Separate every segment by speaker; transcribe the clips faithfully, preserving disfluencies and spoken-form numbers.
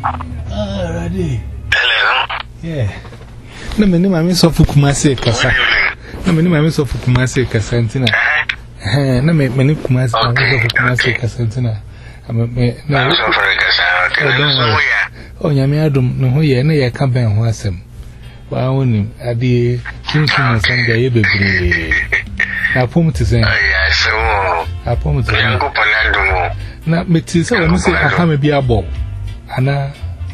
Speaker 1: Ah, ready.
Speaker 2: Hello.
Speaker 1: Yeah. No, me name is of Kumase Kasa. No, me name is of Kumase Casantina. Eh, no, me name Kumase Kumase Casantina. I'm a no, oh, Yamiadum, no, yeah, no, I can't bear one sem. But I want him at the Kingston Sunday, baby. I promise to say, I promise to say, now, me to say, I must say, I can't be a ball. Anna.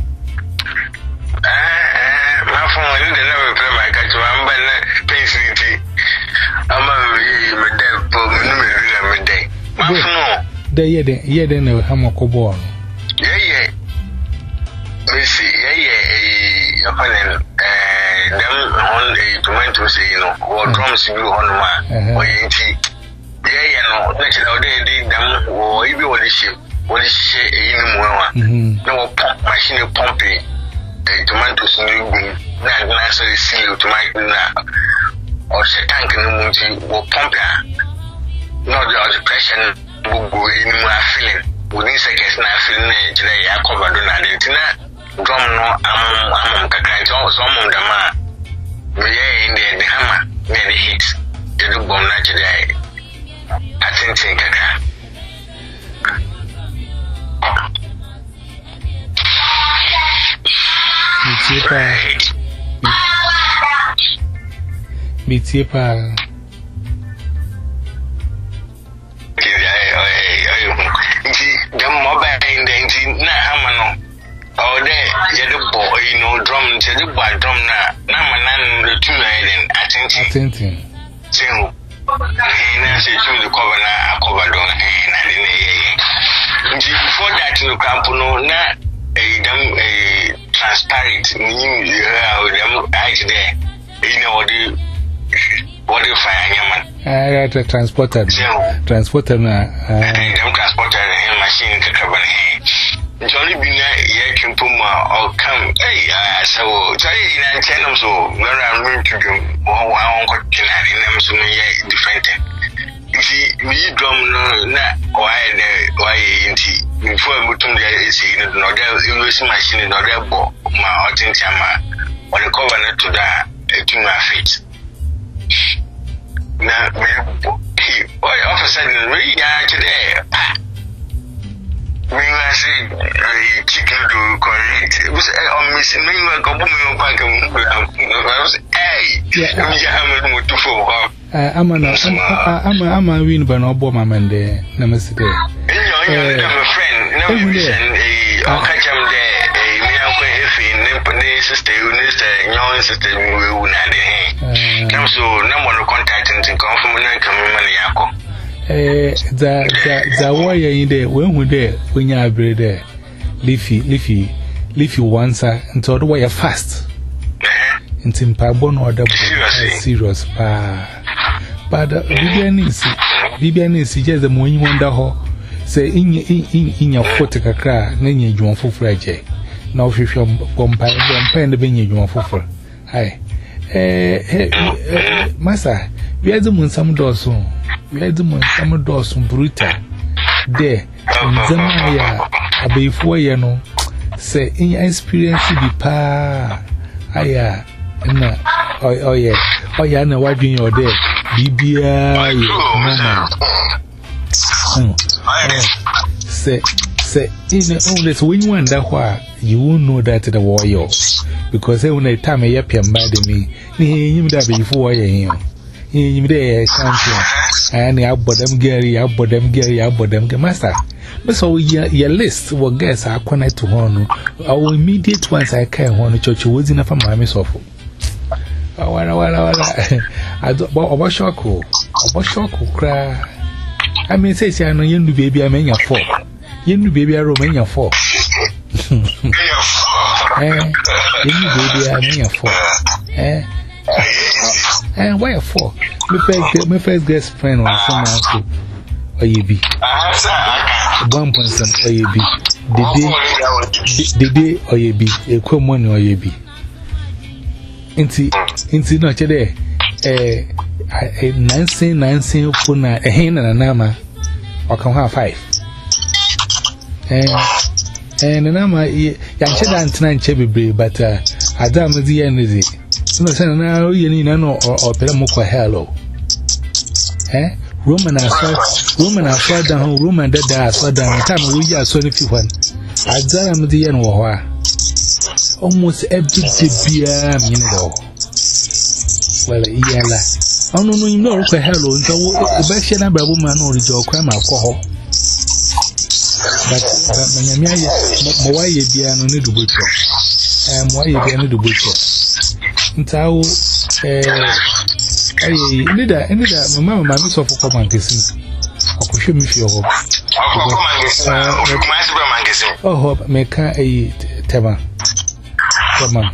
Speaker 1: The year then, year then, I have a cobble.
Speaker 2: Yeah, yeah. Missy, yeah, yeah, a opinion, and them on a tomato, say, you know, or drums you on one, or eighty. Yeah, you know, next day, they them, or even what is ship, what is she in one. No pump machine pumping, a tomatoes new being, not necessarily seal to my now, or say tank in the moon, or pump her. Not the depression. Go in my feeling within seconds. Now, feeling today, I covered on that. Drum no, I'm I'm kind of some of them are in the hammer, near the hit. They do bomb today. I think, think,
Speaker 1: Me cheaper.
Speaker 2: Oh, there, you're the boy, you know, drum, to the boy drum now. Now, my nan, the two men, attention. So, I say to the cover now, I covered on hand, I didn't hear. Before that, no campuno, not a damn a transparent, meaning you heard them out there. You know, the what you find, man.
Speaker 1: I got a transporter, transporter, na,
Speaker 2: them transporter and machine to cover hand. Johnny been a can puma or come, hey, so Johnny and Tenum, so where I'm going to do, or I won't get in them so many different. You see, we drum no, not why the why ain't before Mutum is in another machine in other book, my Otintama, or the covenant to that, to my feet. Now, he, why, all of a sudden, we are today. We were saying, I chicken to correct. It was on missing me, like a woman back and hey, I'm a to for
Speaker 1: I'm a I'm a win by no bomb, man. There, Namaste.
Speaker 2: I'm a friend, no, I'll catch him there. A mere way, sister, young sister, we will not have. So, no one contact and come from an income money.
Speaker 1: Eh, the the the warrior in there, when we there, when you are there, leafy, leafy, leafy once until the way fast. And in Pabon or the serious, but the Bibian is Bibian is just the morning wonder how say in in in your photo car, then you want for fragile. Now, if you're comparing the venue, you want for hi. Eh, Massa, we are the moon some doors soon. We had the one summer doors from Bruta. There, in Zamaya, a before you know, say, in your experience, be pa. Aya, no, oh, yeah, oh, yeah, no, what doing your day? B B I, Mama. Say, say, in the oldest when you wonder why you won't know that the warrior because every night time I yap and bad me, you that before you hear. You there, champion. And I bought them Gary, I bought them Gary, I bought them Master. But so your list will guess I connect to one. Our immediate ones I can't want to church was enough for my miss awful. I want to, I don't about shock, about shock, cry. I mean, say, I know you baby, I mean your fault. You baby, I remain your fault. Eh, you baby, I mean your fault. Eh. And why for? My first, my first guest friend was someone to A B. One point some A B. The day A B, a common or A B. Inti, inti no chede. Eh, Nancy, Nancy, Puna, a hen and a nama, or come have five. Eh, And then I'm a Yancha and Chebby, but Adam is the end of it. So now you know or Pelamoko hello. Eh? Roman I saw Roman I saw down Roman that I saw down the time we are so if you want. Adam the end war. Almost every day, you know. Well, yeah, I don't know, you know, hello, the best number woman or your crime alcohol. But my why you be an only the butcher. And why you be the butcher. Ntao, eh, neither, neither, my mamma, my miss of a common kissing. I could show me for your oh, make a tema. Tema.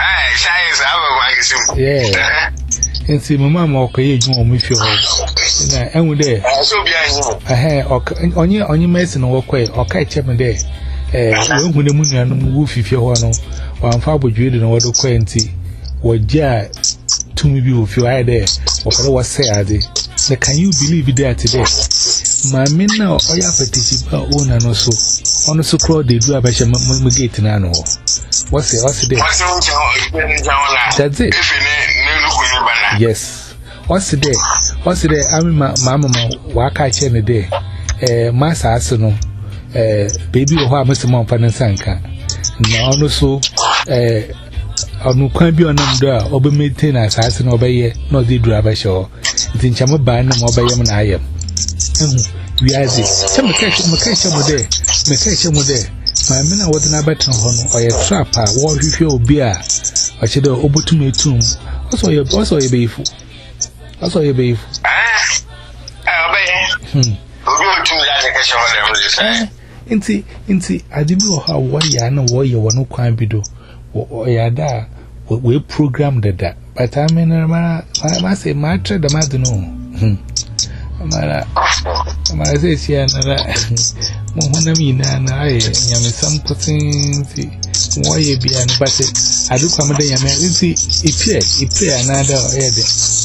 Speaker 1: Yeah. And see, my mamma, okay, you know, with your and with there. I had on your on your medicine or quay or catch him there. Eh, when the moon and woof if you want to, or I'm far with you in order to quainty, or jar to me if you are there, or what was said. Can you believe that today? My men now, I have a tissue own and also. On the so called they do a better gate in Anno. What's it? What's it? That's it. Yes. What's the day? What's the day? I mean, my mamma, waka chain a day. Eh, Massa Arsenal, eh, baby, or Mister Montfan Sanka. Now, also, eh, I no can be on them, or be maintained as Arsenal obey, no, they do a show. It's in Chamaban, or by Yaman I am. We are this. Some catch him, catch him there. Me catch him there. My men are what an abaton or a trapper, war with your beer. I should have over to me tomb. Also, your boss or a beef. Also, a beef. Hmm. Inti, inti, I didn't know how why you know why you want to climb below. Or ya da, we programmed that. But I mean, I must say, my trade, the matter no. Hmm. Mara, Mara says here, Mohanamina, and I am some cutting. Why you be an basset? I do come there, and see, if here, if here another head.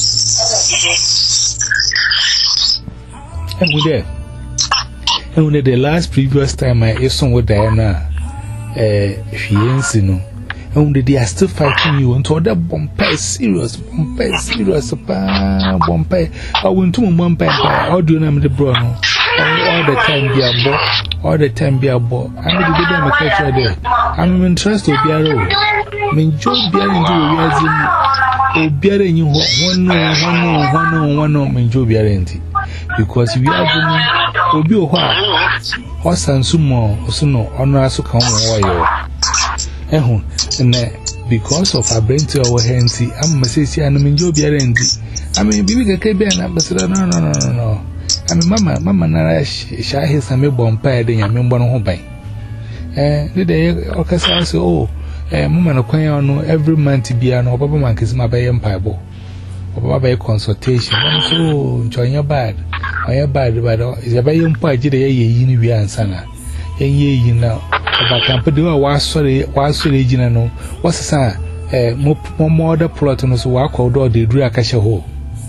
Speaker 1: And with that, and when the last previous time I saw with Diana, eh, she ain't no. And they are still fighting you until that Bombay serious, Bombay serious, Bombay. I went to Bombay, how do you know the Bruno? All the time be a boy, all the time be a boy. I'm going to be there, catch her there. I'm interested to be a road. Mean, Joe Bearing to a Bearing you one no, one no, one no, one no, mean Joe Bearing. Because we are going to be a while. Horse and sumo, or suno, honor us to come away. And because of our brain to our hands, I'm a sissy and I'm in your bearendy. I mean, be a cabin, but no, no, no, no, no. I mean, Mamma, Mamma, Narash, shall have some bonfire, then I'm in one home by. Eh, the day, Ocasa, oh, a woman of Quayon every month to be an Obama man is my bay empire, or by consultation. So, join your bad, or your bad, but is a bay empire, did a ye and sana. A ye, you know. But I can't do a was sorry, was sorry, General. What's the sign? Eh, more more the plot on us walk out door, they drew a cash hole.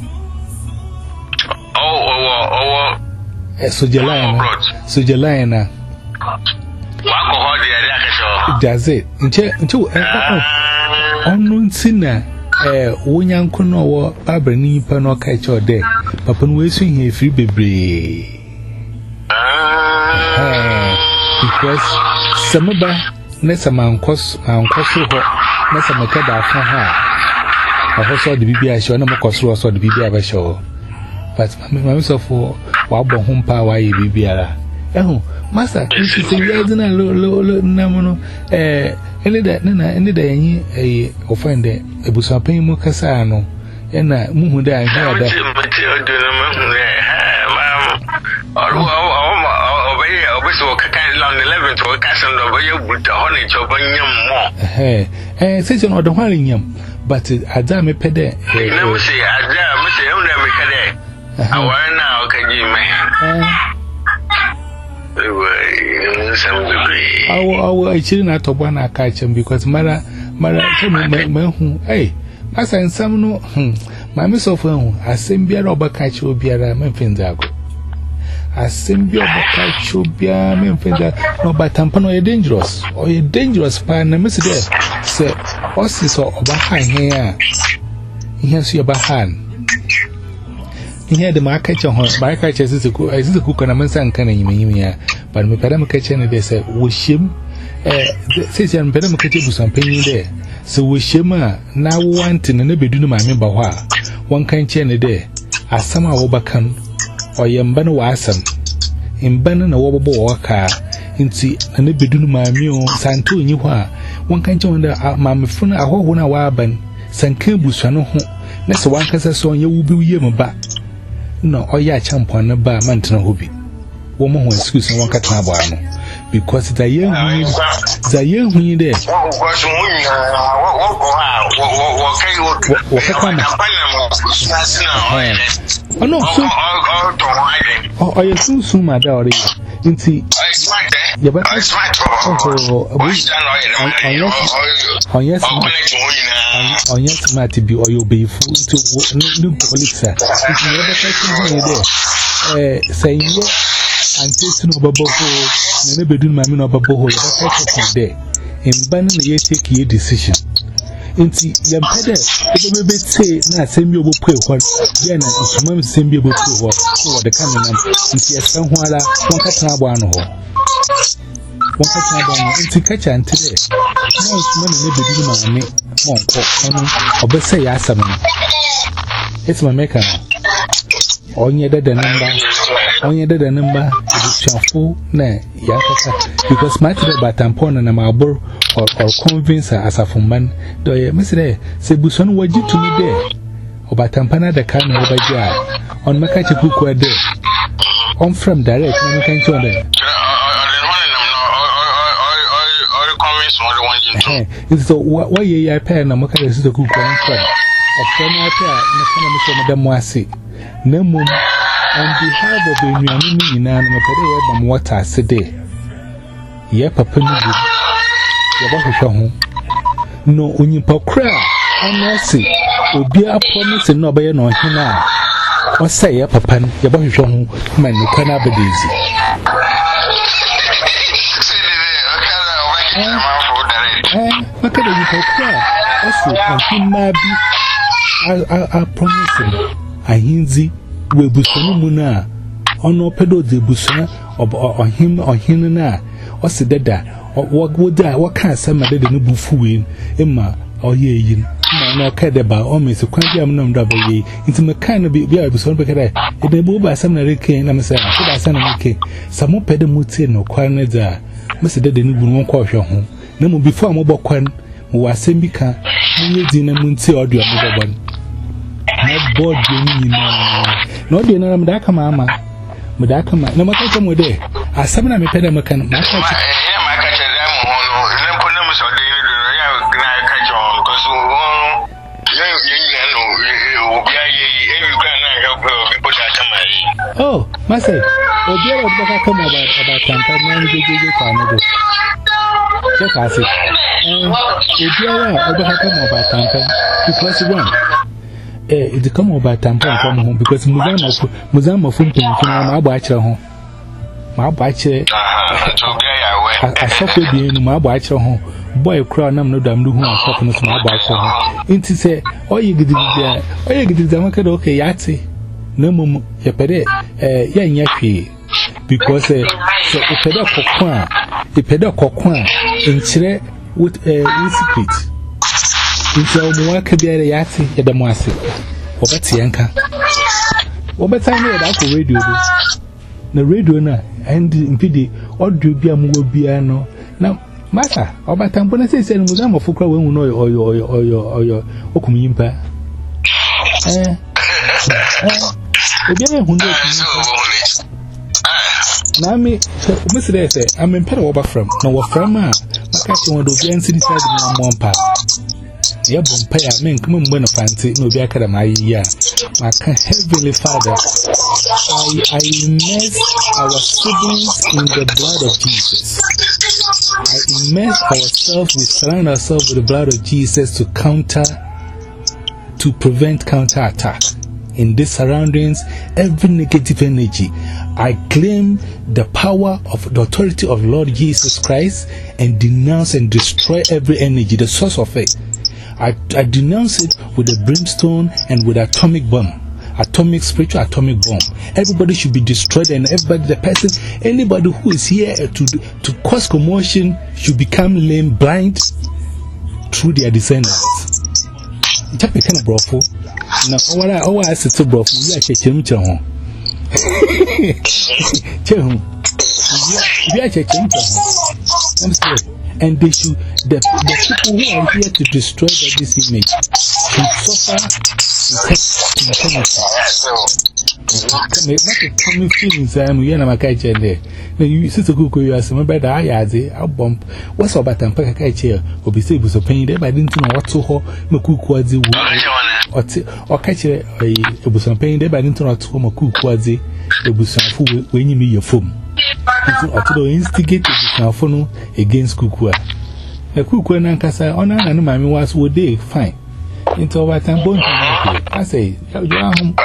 Speaker 1: Oh, oh, oh, oh, so Jelena, so Jelena. Does it? Into a unknown sinner, eh, one young cono, Barbara Nipa no catch your day. Papa wasting here free baby. Because Samaba, Nessa Mancos, Mancoso, Nessa Macada from her. I also the B B I show no more cost or the B B I show. But myself for Wabba home power, B B I. Oh, Master, this is a reason I low namono. Eh, any that Nana, any day a offender, a Busapay Mocasano, and I moved there and heard that. eleven to a castle of a with the honey chop and yum more. Hey, eh, says on the Wallingham, but I damn a pede. Never say, I damn, Mister Elder, I want now, can you, man? I will chilling at one I catch him because Mara, Mara, hey, Master and some no, hm, my miss of one, I send beer over catch will be a man Finzago. a symbiote chubia, men finger, no, but tampon or dangerous, or a dangerous pan, and Mister There, say, Ossis or Bahan here. He has your Bahan. He had the market on her, my catches is a cook, as a cook and a man san can in but my pedam kitchen, they say, wish him, eh, says young pedam kitchen with some penny there. So wish him, now wanting and never do my member. One kind chain a day, as some are overcome, or yambano wasam, in banning a wobble walker, into and never do my meal, Santo in you are. One kind wonder, Mamma Funa, a whole one hour ban, San Kimbus, no home. Next one can say so, you will be yam back. No, or ya champ on a bar, mountain hobby. Woman who excuse one cat because the young, the young when you there. Oh, no, so oh, I assume soon, my daughter. Into yeah, but I oh, yes, oh, yes, Matty be or you'll be full to new police. If you ever catch me there, saying, and tasting of a bubble, never do my min of a bubble, there. In banning the take your decision. Into your pedal, the baby say, now send you a pay what, then it's mum send you a pay what, the coming into a somewhere, one catabano. One catabano, into catch and today. Now it's money, maybe do my name, monk, or best say, yes, it's my maker. On your dead number, on your dead number, it's shuffle, nay, yakaka, because my about tampon and a marble. Or, or convince her as a woman, do you, Mister Say, Buson, what you to me there? Or by Tampana the can over jar on Makachi book were there. On from direct, when you can show them. It's so why ye I pay no Maka is the cook one from. Of some I pay, Madame Wasi. No moon, on behalf of the new meaning and a water today. Ye, Papa. No, when you pop crowd, and mercy will be a promise and no by no hina. Or say a papa, your boy shown, man, you cannot be easy. Look at you pop crowd. Also, and he might be a promising. I hinzy will be so muna. Or no pedo de busana or him or him na. Or say that. What would that? What can't somebody the new fool Emma or ye? No, Cadaba, or Miss Quantum Num double ye. Into my kind of be able to because it may move by some American. I'm saying, I send a key. Some more pedamutin no quanada. Mister Dedden won't call your home. No more before mobile quan, who was Sembika, you didn't munti or do another one. Not bored, you know. Not the name Daka Mamma. Madaka, no matter come with it. I summon a pedamecan. Oh, Master, oh, dear, what come about about Tampa, man, did you find it? Check us it. If you are about come about Tampa, because one, eh, it come about Tampa from home because Muzam of Muzam of Funkin, my bachelor home. My bachelor, I suffered being my bachelor home. Boy, crown, I'm no damn who are talking to my bachelor home. Into say, oh, you get it there, oh, you get it there, okay, Yati. No more, your pede, eh, young yappy, because a pedal coquin, a pedal coquin, in Chile with a secret. It's all more could be a yati at the Mossy, or Batianka. Or but I know that the radio, the radio, and impede, or do be a mobiano. Now, Master, or by Tampona says, and Madame of Fuka will know or your or your or your Okumimpa. Eh, eh. Now, me, Mister Say, I'm in Pedal from no from my catching one of the inside my mom part. Yeah, Bompay, I mean, come on, when I fancy no back at my year. My heavenly Father, I, I immerse our siblings in the blood of Jesus. I immerse ourselves, we surround ourselves with the blood of Jesus to counter, to prevent counter attack. in these surroundings, every negative energy. I claim the power of the authority of Lord Jesus Christ and denounce and destroy every energy, the source of it. I, I denounce it with a brimstone and with atomic bomb. Atomic, spiritual atomic bomb. Everybody should be destroyed, and everybody, the person, anybody who is here to, to cause commotion should become lame, blind through their descendants. Just become a brothel. Now, all I, all I said to brothel, we are checking him. We are checking him. And they should, the, the people who are here to destroy this image should suffer in feelings. I am here, and I'm a catcher there. You sit to cook, you are some better. I had a bump. What's about and pack a catcher or be able to paint it, but I didn't know what to hold. Macook was the or catch a busan paint, but I didn't know what to home a cook was the busan when you need your phone. To instigate the phone against Kukua. The Kukua and Ankasa, honor and mammy was would they fine. Into over time, bone. I say, you are home.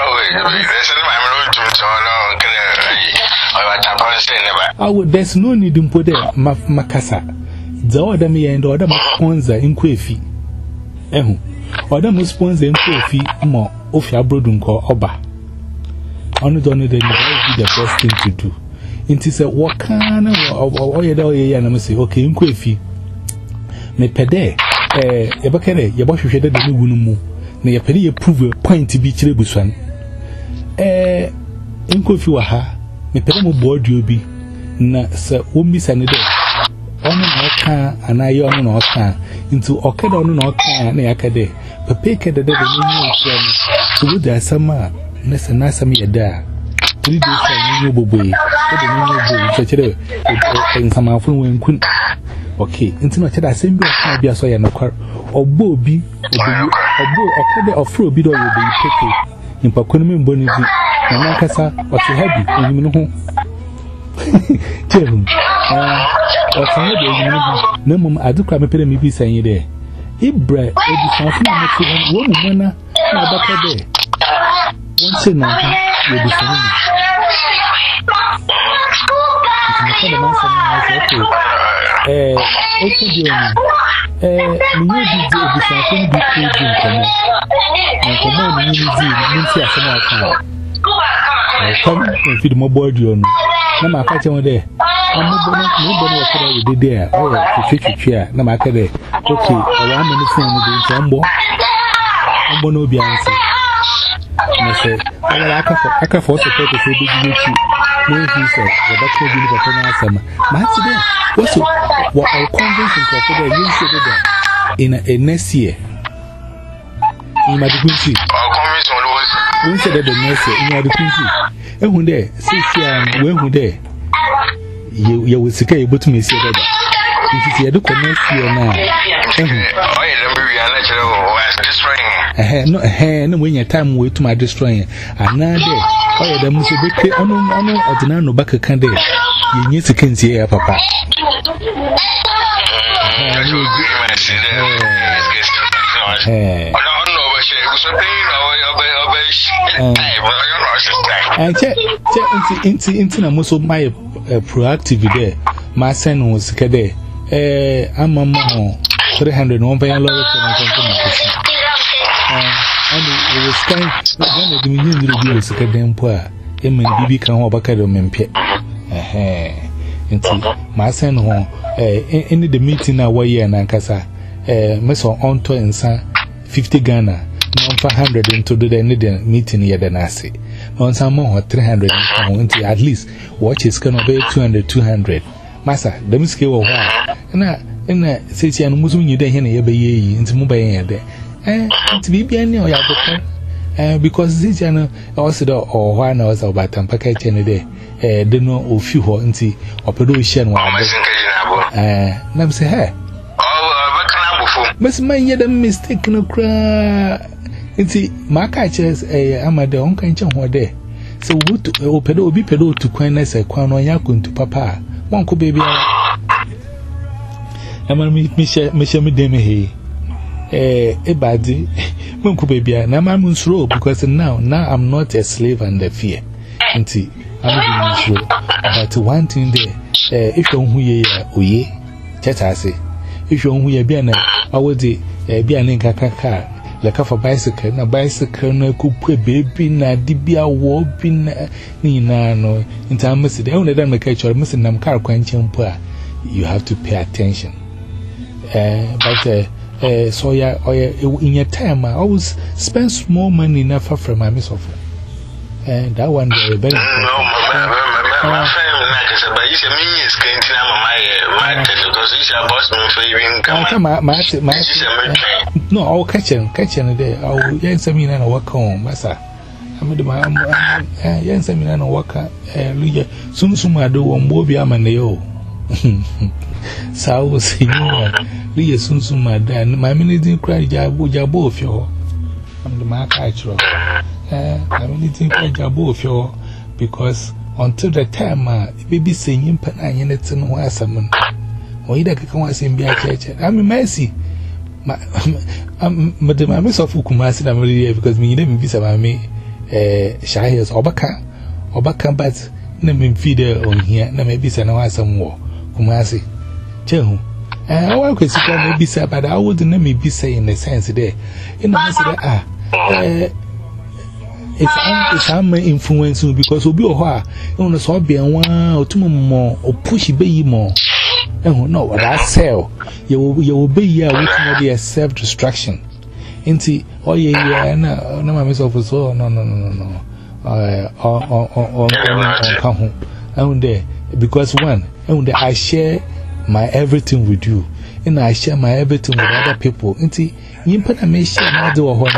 Speaker 1: I would, there's no need to put there, Macassa. The order me and order sponsor in Quafi. Eh, order must sponsor in Quafi more of your brooding call Oba. Only don't need the best thing to do. It is a what kind of or you know, and I say, okay, in Quafi. Me pede, eh, a bucket, your boss should have the new near penny prove a point to be Chilibuswan. Eh, in Quafi waha, me pedamo board you be, na sir, won't be sanity. On an car, and I own an car into Okada on an car, and I cade, Papeka the devil, so would there summer, Nessa Nasami a da. Three days for new boy, such a in some often when couldn't. Okay, into much that same be a soy and a car or bobby or bo or caddy or fro bid or will be taken in Pacunim Bonnie and Lancasa or to have you in home. Tell him, or to have you, no mum, I do come a penny be saying there. If bread, it is something one woman, not a day. Once in a will be saying. Eh, open the eh, me did the something be cold in common. And common you need to some account. I come and feed my board you. No, my catch on there. I'm not going to nobody was already there. Oh, to trick you here. No, my cat there. Okay, I'm in the phone with some more. I'm going to be answered. I said, I can force a purpose to be with you. No, he said, the doctor will be the summer. Master, what's what our convention for the you should do in a next year? In my country, we said that the next year in my country. And when there, six years, when there, you will secure able to miss it. If you do next year now, eh, no, eh, no, when your time wait to my destroying, and now there. Oh, the most big on on or the nano back a candle. You need to can see a papa. And check into into the most of my proactive there. My son was there. Eh, I'm a more three hundred one by a lot of and it was kind of the million years ago, then poor. Emma Bibi can walk back at them and pet. Eh, into my son home, eh, any the meeting away and Ankasa, eh, Miss on to and son fifty Ghana, non five hundred into the meeting here than I say. Non some more three hundred at least watch is gonna be two hundred, two hundred. Massa, the miscue of one. And I, and I say, I'm Muslim, you there, and ye into mobile there. Eh, to be any or your eh, because this channel also or one hours about and package any day, eh, they know of few horns or production. Eh, Nam say, hey, oh, Miss May, the mistake no cry. It's my catchers, eh, I'm at the own kind of one day. So, what to pedo be pedo to queness a quan or yakun to papa. One could baby. I'm a Michel Michel Demi. Eh, a badi, Munku baby, now I'm slow because now, now I'm not a slave under fear. And see, I'm slow. But one thing there, if you're who ye are, oh ye, chat I say, if you're who ye be an I would be an car. Like a bicycle, na bicycle, na coupe baby, na dibia whooping, Nina, no, in time, Mister The only time I catch or missing them car quenching poor, you have to pay attention. Uh, but, uh, so yeah, in your time, I always spend small money enough for my miss of and that one very better. My friend, but you say me is going to my because you shall boss me for even come. My, no, I'll catch him, catch him there. I'll yes, I mean, and walk home, Massa. I mean, my yes, I mean, and walk. Soon, soon, I do one more be a man. So I was saying, Lee, soon, soon, my dad, my minute cry, Jabu, Jabu, of your. I'm the mark, actually. I mean, think I Jabu, of your because. Until the time, uh, baby saying, Pen, I ain't it no where someone. Or either can was in be a church. I'm a mercy. Madam, I miss of Ukumasi, I'm really because me didn't be some me, eh, Shires, Obaka, Obaka, but name feeder on here, no maybe some more. Kumasi. Chehu. I want to see maybe say, but I wouldn't let me be saying the sense there. In the answer, ah, eh. It's I'm influencing because we'll be a while. You know, so be a one or two more or push be more. And no, what I sell, you will you will be here with me a self destruction. Into oh, yeah, yeah, no, no, myself was so no, no, no, no, no. Uh, on, on, on, on, come home. And there, because one, and I share my everything with you, and I share my everything with other people. Into you put a machine, I do a whole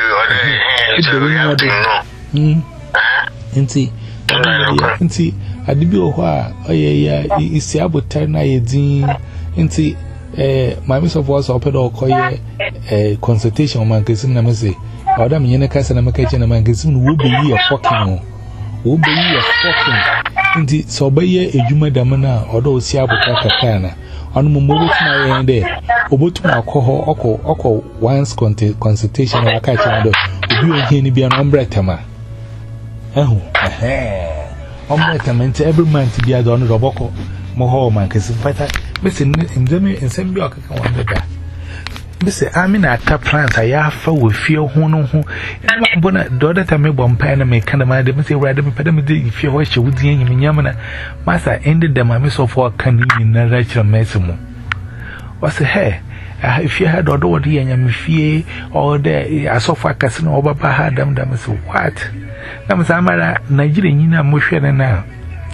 Speaker 1: Hmm. Inti, inti, I did be a while. Oh, yeah, yeah, it's the about ten. I did. Inti, eh, my miss of was open or call a consultation on my cousin. I say, or damn, you know, Cassan and my kitchen and my cousin will be a fucking, will be a fucking. Inti, so by ye a Juma Damana, although Siabu Takana, on Mumu my end there, or to my coho, oko, oko, once consultation or catching. You ain't be an umbrella. Oh, eh, umbrella every man to be a don Roboco, Moho man, because better, missing in them in some block. I wonder that. Mister I mean, at tap plants, I have with fear who know who, and one daughter to me, one pen and make kind of my demon, rather than pedamity if you wish you would see him in Yamana. Master ended them, I miss of what can you in a natural mesimo. What's the hair? If you had order the and fear or the I saw for casino over had them, them is what? That was Amara Nigerian motion now.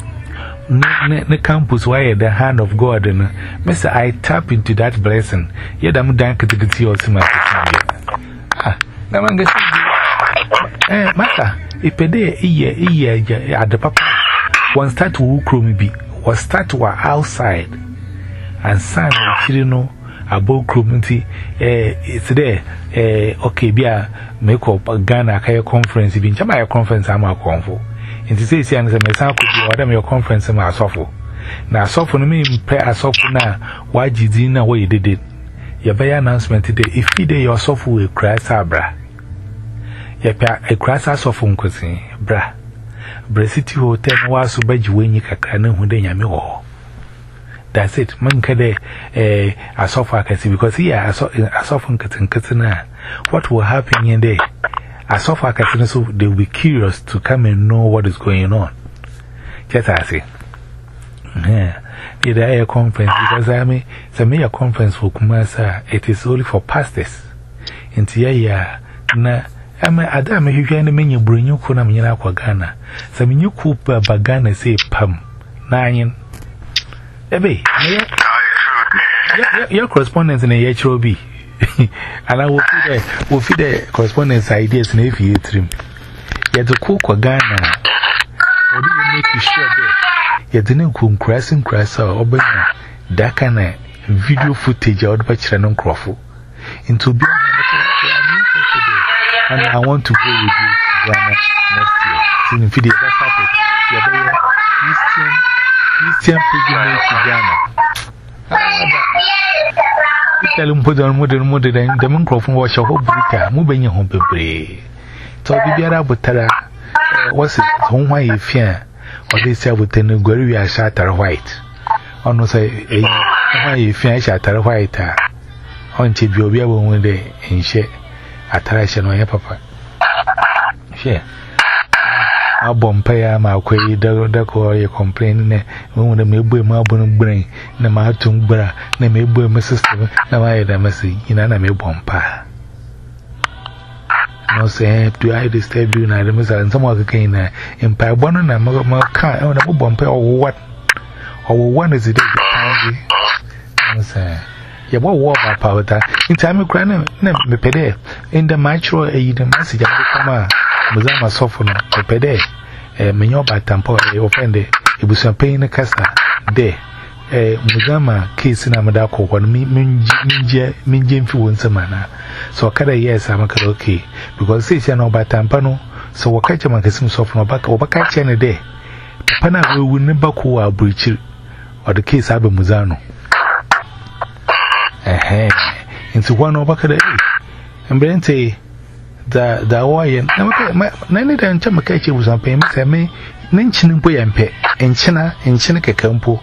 Speaker 1: The campus wire the hand of God and Mister I tap into that blessing. Yet I'm dank to get your stomach. Ah, now I'm getting eh, Master, if a day a year, a year at the papa one start to walk be was start to outside and son, you know. About community, eh, it's there. Eh, okay, be a make up a Ghana Kaya conference. If you my conference, I'm a convo. And to say, I'm a message could be whatever your conference, I'm a software. Now, software, me pay a software now. Why did you know what you did it? Your bay announcement today. If you did your software will crash, bra. Your pay a crash software, bra. Bracity Hotel was so bad you when you can know who they are. That's it. Man, can eh, a software because here I saw a software cutting cutina. What will happen in there? A software cutting so they will be curious to come and know what is going on. Just as I say, yeah, did I a conference because I mean, it's a major conference for Kumasa. It is only for pastors. Into ya, na, I mean, Adam, if you are the menu, bring you Kunam Yana Ghana. Some new Cooper Bagana say, Pam, nine. Ebe, your correspondence in a H O B. And I will feed the, will feed the correspondence ideas in a few trim. Yet the cook or Ghana. Or do you make you sure that yet the new cook crashing crash or that kind of video footage out by Channel Crawford. Into being and I want to go with you to Ghana next year. So in video, that's happened. You're very Christian. Christian pilgrimage to Ghana. tell him put on modern modern and the microphone was your whole brita, moving your home baby. So be a butera. What's it? Home why you fear? Or they say with the Guerilla shatter white. Or no say, why you fear shatter white? On Tibia one day in share. Attraction on your papa. Share. A bompire, my quay, the call you complaining. When the maybe my bone brain, the Martin bra, the maybe my sister, now I had a message in an ame bompa. No say, do I disturb you? And I must have some other cane in Pabon and a mother car on a bomper or what? Or one is it? I say, you won't walk my powder in time of crying, me pede in the mitro, a the message of the comma. Muzama soften a pede, a minoba tampo, a offended, it was a pain in the casta. There, a Muzama case in Amadako, one minja, minja influence a manner. So, Kada, yes, I'm a karaoke, because it's an oba tampano, so what catch a magazine soften or back over catch any day. Pana will never call our breach or the case Abu Muzano. Eh, into one over Kada, and Brente. The the Hawaiian, Nanny and Chamakachi was on payment. I may mention Boy and Pet, and China, and Chinaka Campo.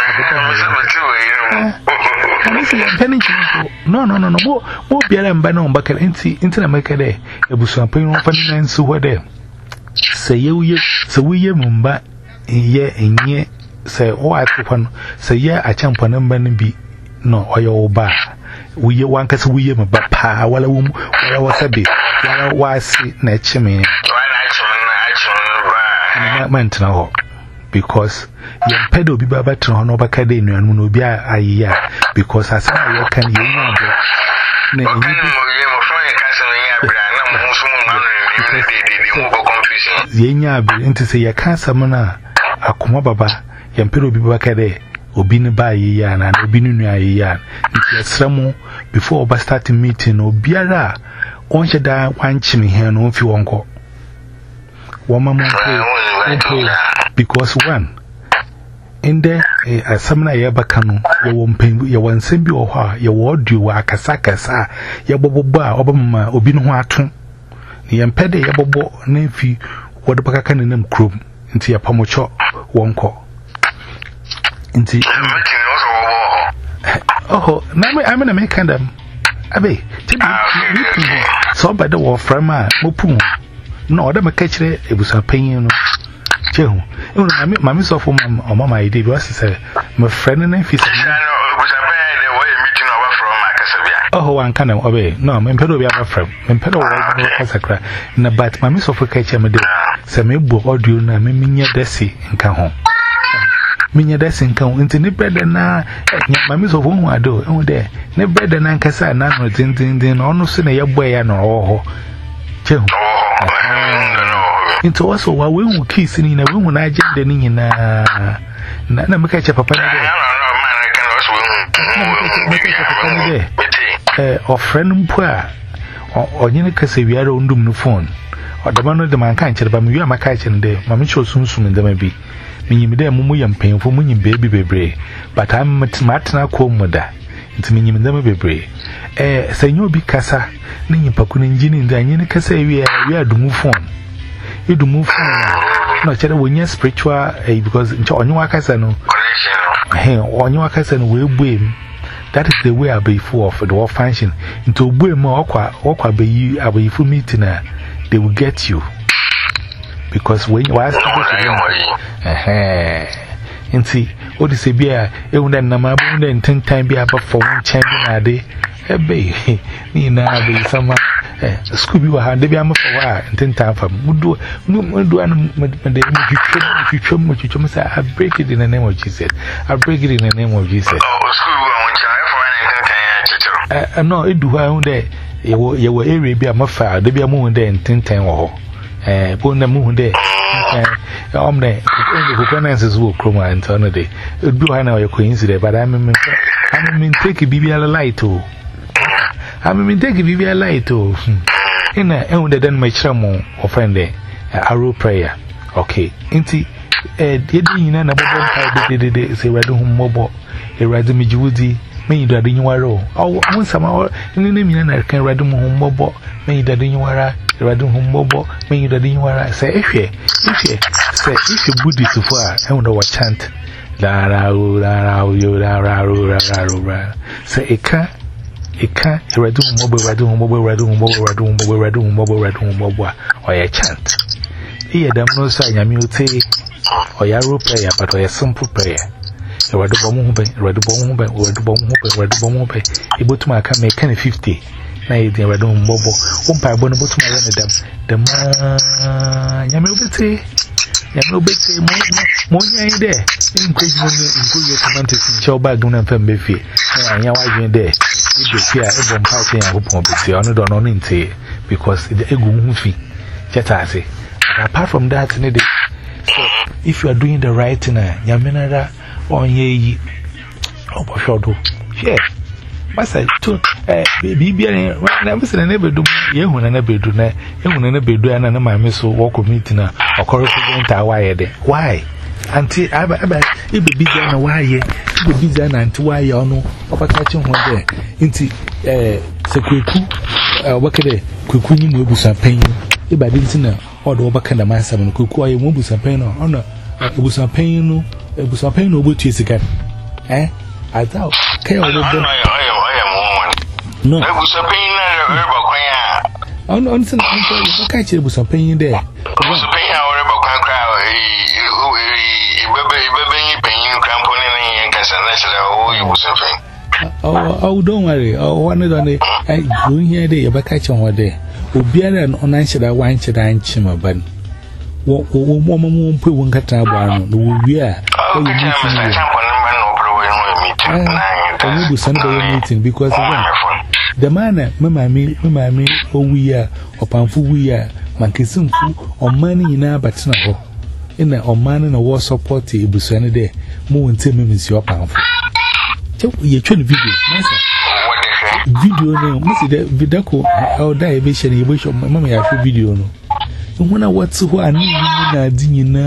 Speaker 1: No, no, no, no, more beer and banana back into America there. It was some pain of finance, so what there. Say you, so we Mumba, ye and ye, say, oh, I could say, yeah, I champ on them be no, or your bar. We one case we am about pa, while a woman, while I was a bit. I was nature me. I meant now because your pedo be better on over Cadena and Munubia, I because I saw you can you know. Yenya into say a cancer mana, a kumababa, yan pedo be bakade, obini ba yan and obinu yan. It's a before over starting meeting or biara. One should die one chimney here, no, if you won't go. One mamma because one in there, a summoner yabacano, you won't pay your one send you or your ward you are Casacasa, your bobo bar, Obama, Obinwatum, the impede yabobo, nephew, what the Bacan in them crew, into your pomocho, one call. Into oh, now I'm going to make them. Abe, so by the war from my Mopum. No, I'm a catcher, it was a pain. Joe, my miss of Mamma or Mamma, I did was say, my friend and nephew. Oh, one can obey. No, my pedo be a friend. My pedo was a cry. No, but my miss of a catcher, my dear. Some book or do not mean your desi and come home. Minya dancing come into the bread and now, my miss of whom I do, oh, there, no bread and Ancassa, none of tin tin tin, almost in a boy and all. Into also while we were kissing in a room when I jumped in a Nana catch up a or friend poor or Yenicas, we are on doom the phone or the man of the man can't tell about me, my kitchen there, Mammy shall soon soon in the maybe. Me me there mumu yam pain for me baby baby, but I'm smart now come mother. It's me me them baby. Eh, say you be casa, name pakun engine in the any casa we are we are to move on. You do move on. No chere when you spiritual eh because on your casa no. Hey, on your casa no we boom. That is the way I be for for the function. Into boom more okwa okwa be you abi for meeting they will get you. Because when you ask eh, and see, what is a beer, it would then number and ten time be about for one champion a day. A bay, me now be some Scooby will have the Biama for a while and ten time for would do, would do, and if you show me what you told me, I break it in the name of Jesus. I break it in the name of Jesus. Uh, no, it do I own there. You were area be a mafia, there be a moon there and ten time or. Eh, put the moon there. Eh, I'm there. The finances will come and turn a day. Do I know your coincidence? But I'm in take a B B L light too. I'm in take a B B L light too. In a end, then my chamo offend there. Arrow prayer. Okay. Inti, eh, did you know about the say, I don't mobile. A Razumi Judy, me you dad in your row. Oh, once some hour in the name I can read him home bobo, me you dad in your read home bobo, me you dad in your say if you if you say if you good so far, I don't know what chant. La ra ru la ra ru la ra ru la ra ru ra. Say it can't. It can't read home mobile, read home mobile, read home mobile, read home mobile, read home mobile, read home mobile, or a chant. Here, them no sign, I mean, or a role player, but or a simple prayer. A red bomb, red bomb, red bomb, red bomb, able to make a kind of fifty. Now, the red home mobile, one pie bonable to my them. The man, Yamilbity, Yamilbity, Monia there. Increase your comments in show bag, don't have them beefy. And you're watching there. You see, I have been passing a hoop on the honor don't on into because the ego movie. Just I say. Apart from that, so if you are doing the right thing, Yaminara on ye, oh, Poshodo, yeah. Master, too, eh, baby, I'm missing a never do, you when I never do that, you when I never do, and my miss will walk with me to or correspondent. Why? Why? Until I it be busy on why ye, it be busy until why you know, or catching one there. Into eh, Sequiku, uh, what could a Kukuin will be some pain if I didn't know. Or the overcome the master and cook why you won't be some pain or honor. It was some pain, no, it was some pain no good to again. Eh? I thought, okay, I am no, it was a pain. Oh, no, I'm catch it with some pain there. It was a pain, however, can cry. Oh, oh, don't worry. Oh, one is on the doing here, they ever catch on what day. Obiara and unanswered a wine shed and chimmer, but what woman won't put one cat out one. The Wubia, I will Sunday meeting because the man, Mamma me, Mamma me, oh, we are, or Pamfu, we are, Mankisum, or money in our but no. In the or man in a war support, it was any day, more than ten minutes your Pamfu. You're trying video, video no, Mister the Vidako, I'll die vision, you wish of my mammy after video no. You wanna what's who I need na dinner,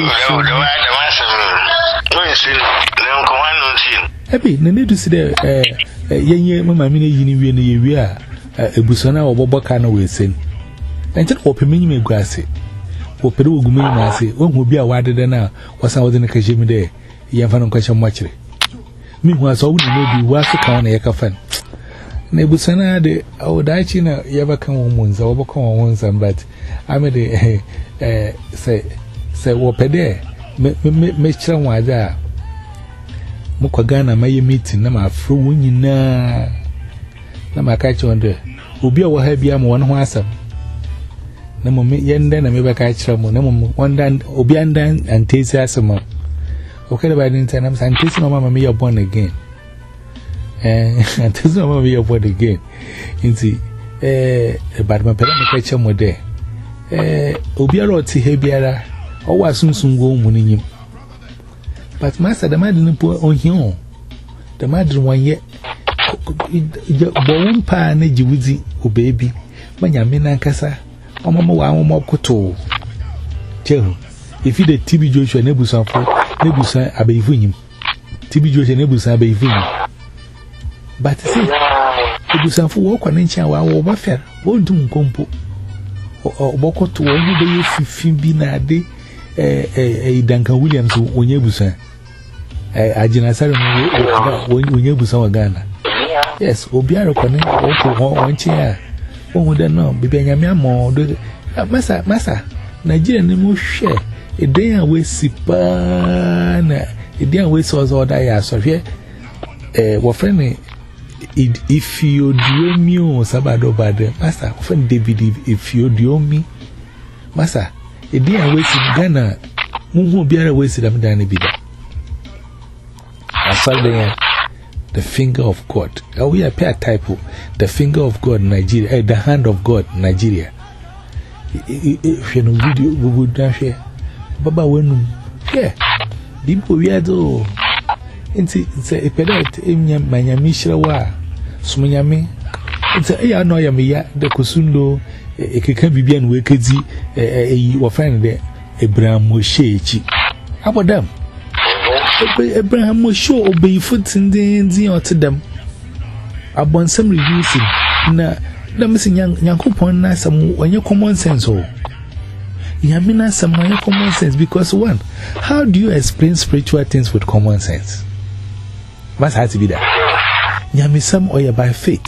Speaker 1: happy, no need to see the young mamma mini in we are a busana or Bobacana will sing. And just open me grassy. Or Peru Gumina say, one will be a wider than now, was I was in a Kashimi there. You have an question much. Meanwhile, so would maybe was the county a coffin. Nebusana de Audachina, you ever come on ones, or come on ones, but I made a say, say, Wopede, Mister Wada Mukagana, my meeting, Nama, Fruina, Nama catch on the Ubia will have yam one wasam. Namo Yenden, and maybe catch some, Namo one dan, Obiandan, and taste asama. Okay, by the time I'm tasting Mamma Mia born again. Eh, and this Mamma Mia born again. In the eh, but my parents catch him with there. Eh, Obiara to Hebiara, or was soon soon go winning him. But Master, the man didn't put on him. The madam one yet. Bon pa ne jiwuzi o baby. Manya mina kasa. O mama wa o mo koto. Chehu. If you the T B Joshua nebusan fo, nebusan abeyifu nyim. T B Joshua nebusan abeyifu nyim. But see, nebusan fo wo kwa ncha wa wo ba fer. Wo dum kompo. O bokoto wo hu be yefifin bi na ade eh eh Duncan Williams onye busan. Eh agina sare mo onye busan wa Ghana. Yes, obiara kwa ne wo won chi a. Wo de no bibia nyame amo do masa masa Nigeria ni mo hwe e den a we sipa na e den a we so so da ya so hwe eh wo friend if you do me o sabado bad masa wo friend David if you do me masa e den a we si Ghana mo hu obiara we si da me da na bi da asal the finger of God. Oh, we are a typo. The finger of God, Nigeria. Eh, the hand of God, Nigeria. If you know video, we would not share. Baba, when yeah, people we are though. It's a pedant in Mayamisha. Sumyami. It's a ya no yamia, the Kosundo, a Kikabian Wekezi, a friend there, Abraham Moshe. How about them? Abraham was sure obey foot in the or to them. Upon some reducing, na, let me see young Yankopon Nasam when your common sense. Oh, Yamina, some when your common sense because one, how do you explain spiritual things with common sense? Must have to be that. Yamisam or by faith.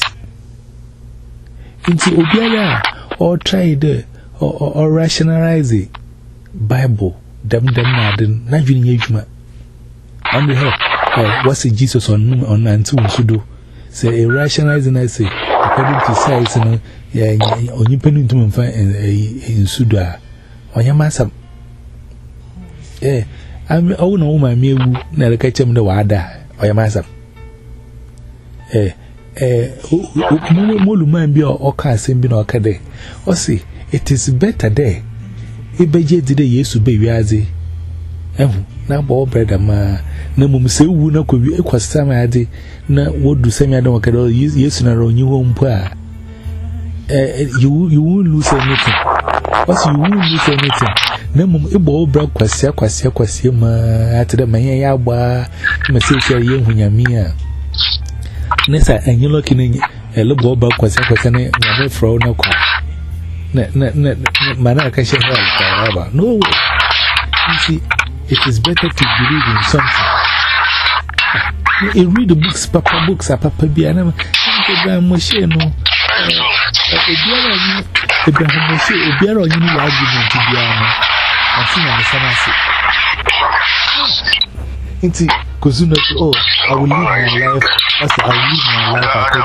Speaker 1: Into Obiara or try the or, or, or rationalize it. Bible, them, them, Nadin, Najin Yajuma. On the head, what's it Jesus on on Nantu Sudo? Say a rationalizing, I say, according to size, you know, yeah, on you penny to find in Suda. On your massam. Eh, I'm own a woman, me, never catch him the wada, or your massam. Eh, eh, Moluman be or casting be no cade. Or see, it is better there. If Beje did a yes to be Yazi. Eh, now, ball bread, a ma, no mum say, who no could be equal time I did. Na what do say me I don't want to use yes in a row you won't pa. Eh, you you won't lose anything. But you won't lose anything. No mum a ball break quasia quasia quasia ma at the maya ba message a young when you're mere. Nessa and you looking in a little ball break quasia quasia never throw no call. Net net net manaka shall have no. You see, it is better to believe in something. You read the books, Papa books, a Papa Bianam, Abraham Moshe, no. Abraham Moshe, a beer or any argument to Biano. I think I'm the Sanasi. Inti, Kuzuna, oh, I will live my life. I said, I will live my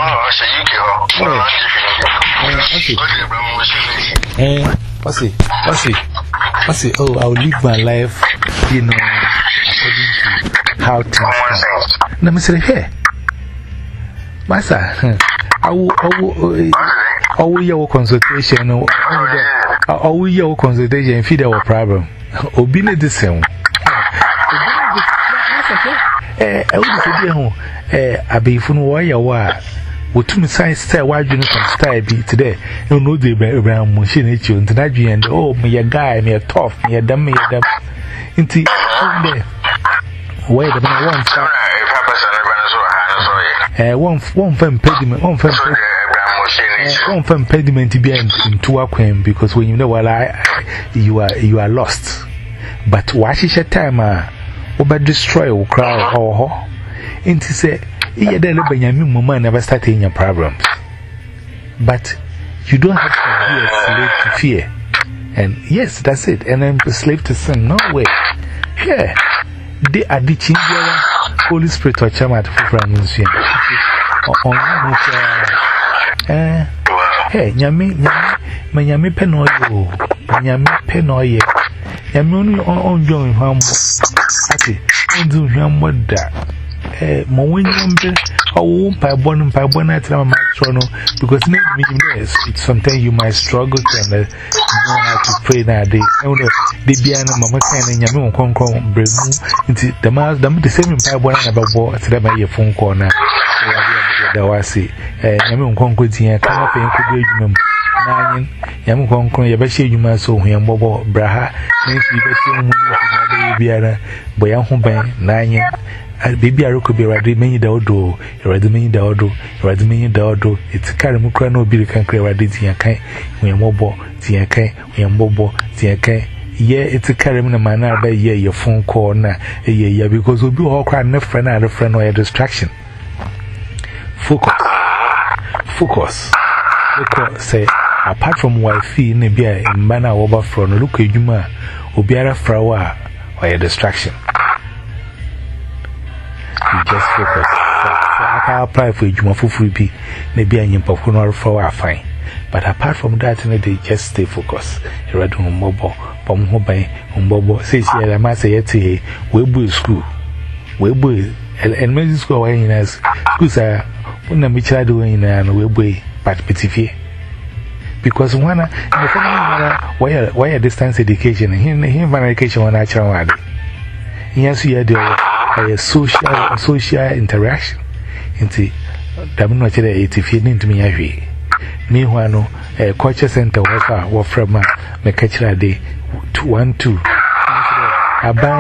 Speaker 1: life. Eh, what's it? What's it? What's it? Oh, I will live my life, you know, according to how to. Let me say, hey, Master, I will, I will, I will your consultation, I will your consultation and feed our problem. Obine the same. Eh, I would say, eh, I be from where you are. What to me science style, why you know some style be today? You know, the Abraham machine at you, and that you and oh, me a guy, me a tough, me a dumb, me a dumb. Into there. Wait a minute, one time. Eh, one one firm pediment, one firm one firm pediment to be into a queen because when you know what I you are you are lost. But watch it at time, ah, over destroy or crowd or into say, yeah, then Benjamin Mama never started in your problems. But you don't have to be a slave to fear. And yes, that's it. And I'm a slave to sin. No way. Yeah. They are the children. Holy Spirit or Chamat for Francis. Eh, hey, Yami, Yami Penoyo, Yami Penoye, Yami on John Humble. Ati, on do him what that. Eh, Mowin number, oh, by one by one at my trono, because maybe sometimes you might struggle to know how to pray nowadays. Oh, no, the piano, Mamma, and Yamu Concon, Bremu, into the miles, the same by one about war to the phone corner. That was it. Yamu Concon, come up and could be nine. Yamu Concon, Yabashi, you must so him, Bobo, Braha, and if you better, Boyan Humban, nine. Baby, I could be ready many dodo, ready many dodo, ready many dodo. It's a caramel no bill can clear ready to your kind when mobile, to your kind, when mobile, to your kind. Yeah, it's a caramel manner by yeah, your phone call now, yeah, because we'll be all crying a friend and a friend or a distraction. Focus, focus, focus. Say, apart from wifey in a beer in manner over from look at you, ma, or beer a flower or a distraction. You just focus. So I can apply for you for free, maybe I'm popular for a fine. But apart from that, they just stay focused. You read on mobile, Pom Hobby, on Bobo, says, yeah, I must say, hey, we boy school. We boy, and music school in us. Schools are when I'm doing and we boy, but petit because one, why why a distance education, and him education on natural one. Yes, you are a social social interaction. Into Damn not if you need me. I meanwhile, a culture center was from my catcher day one two. A band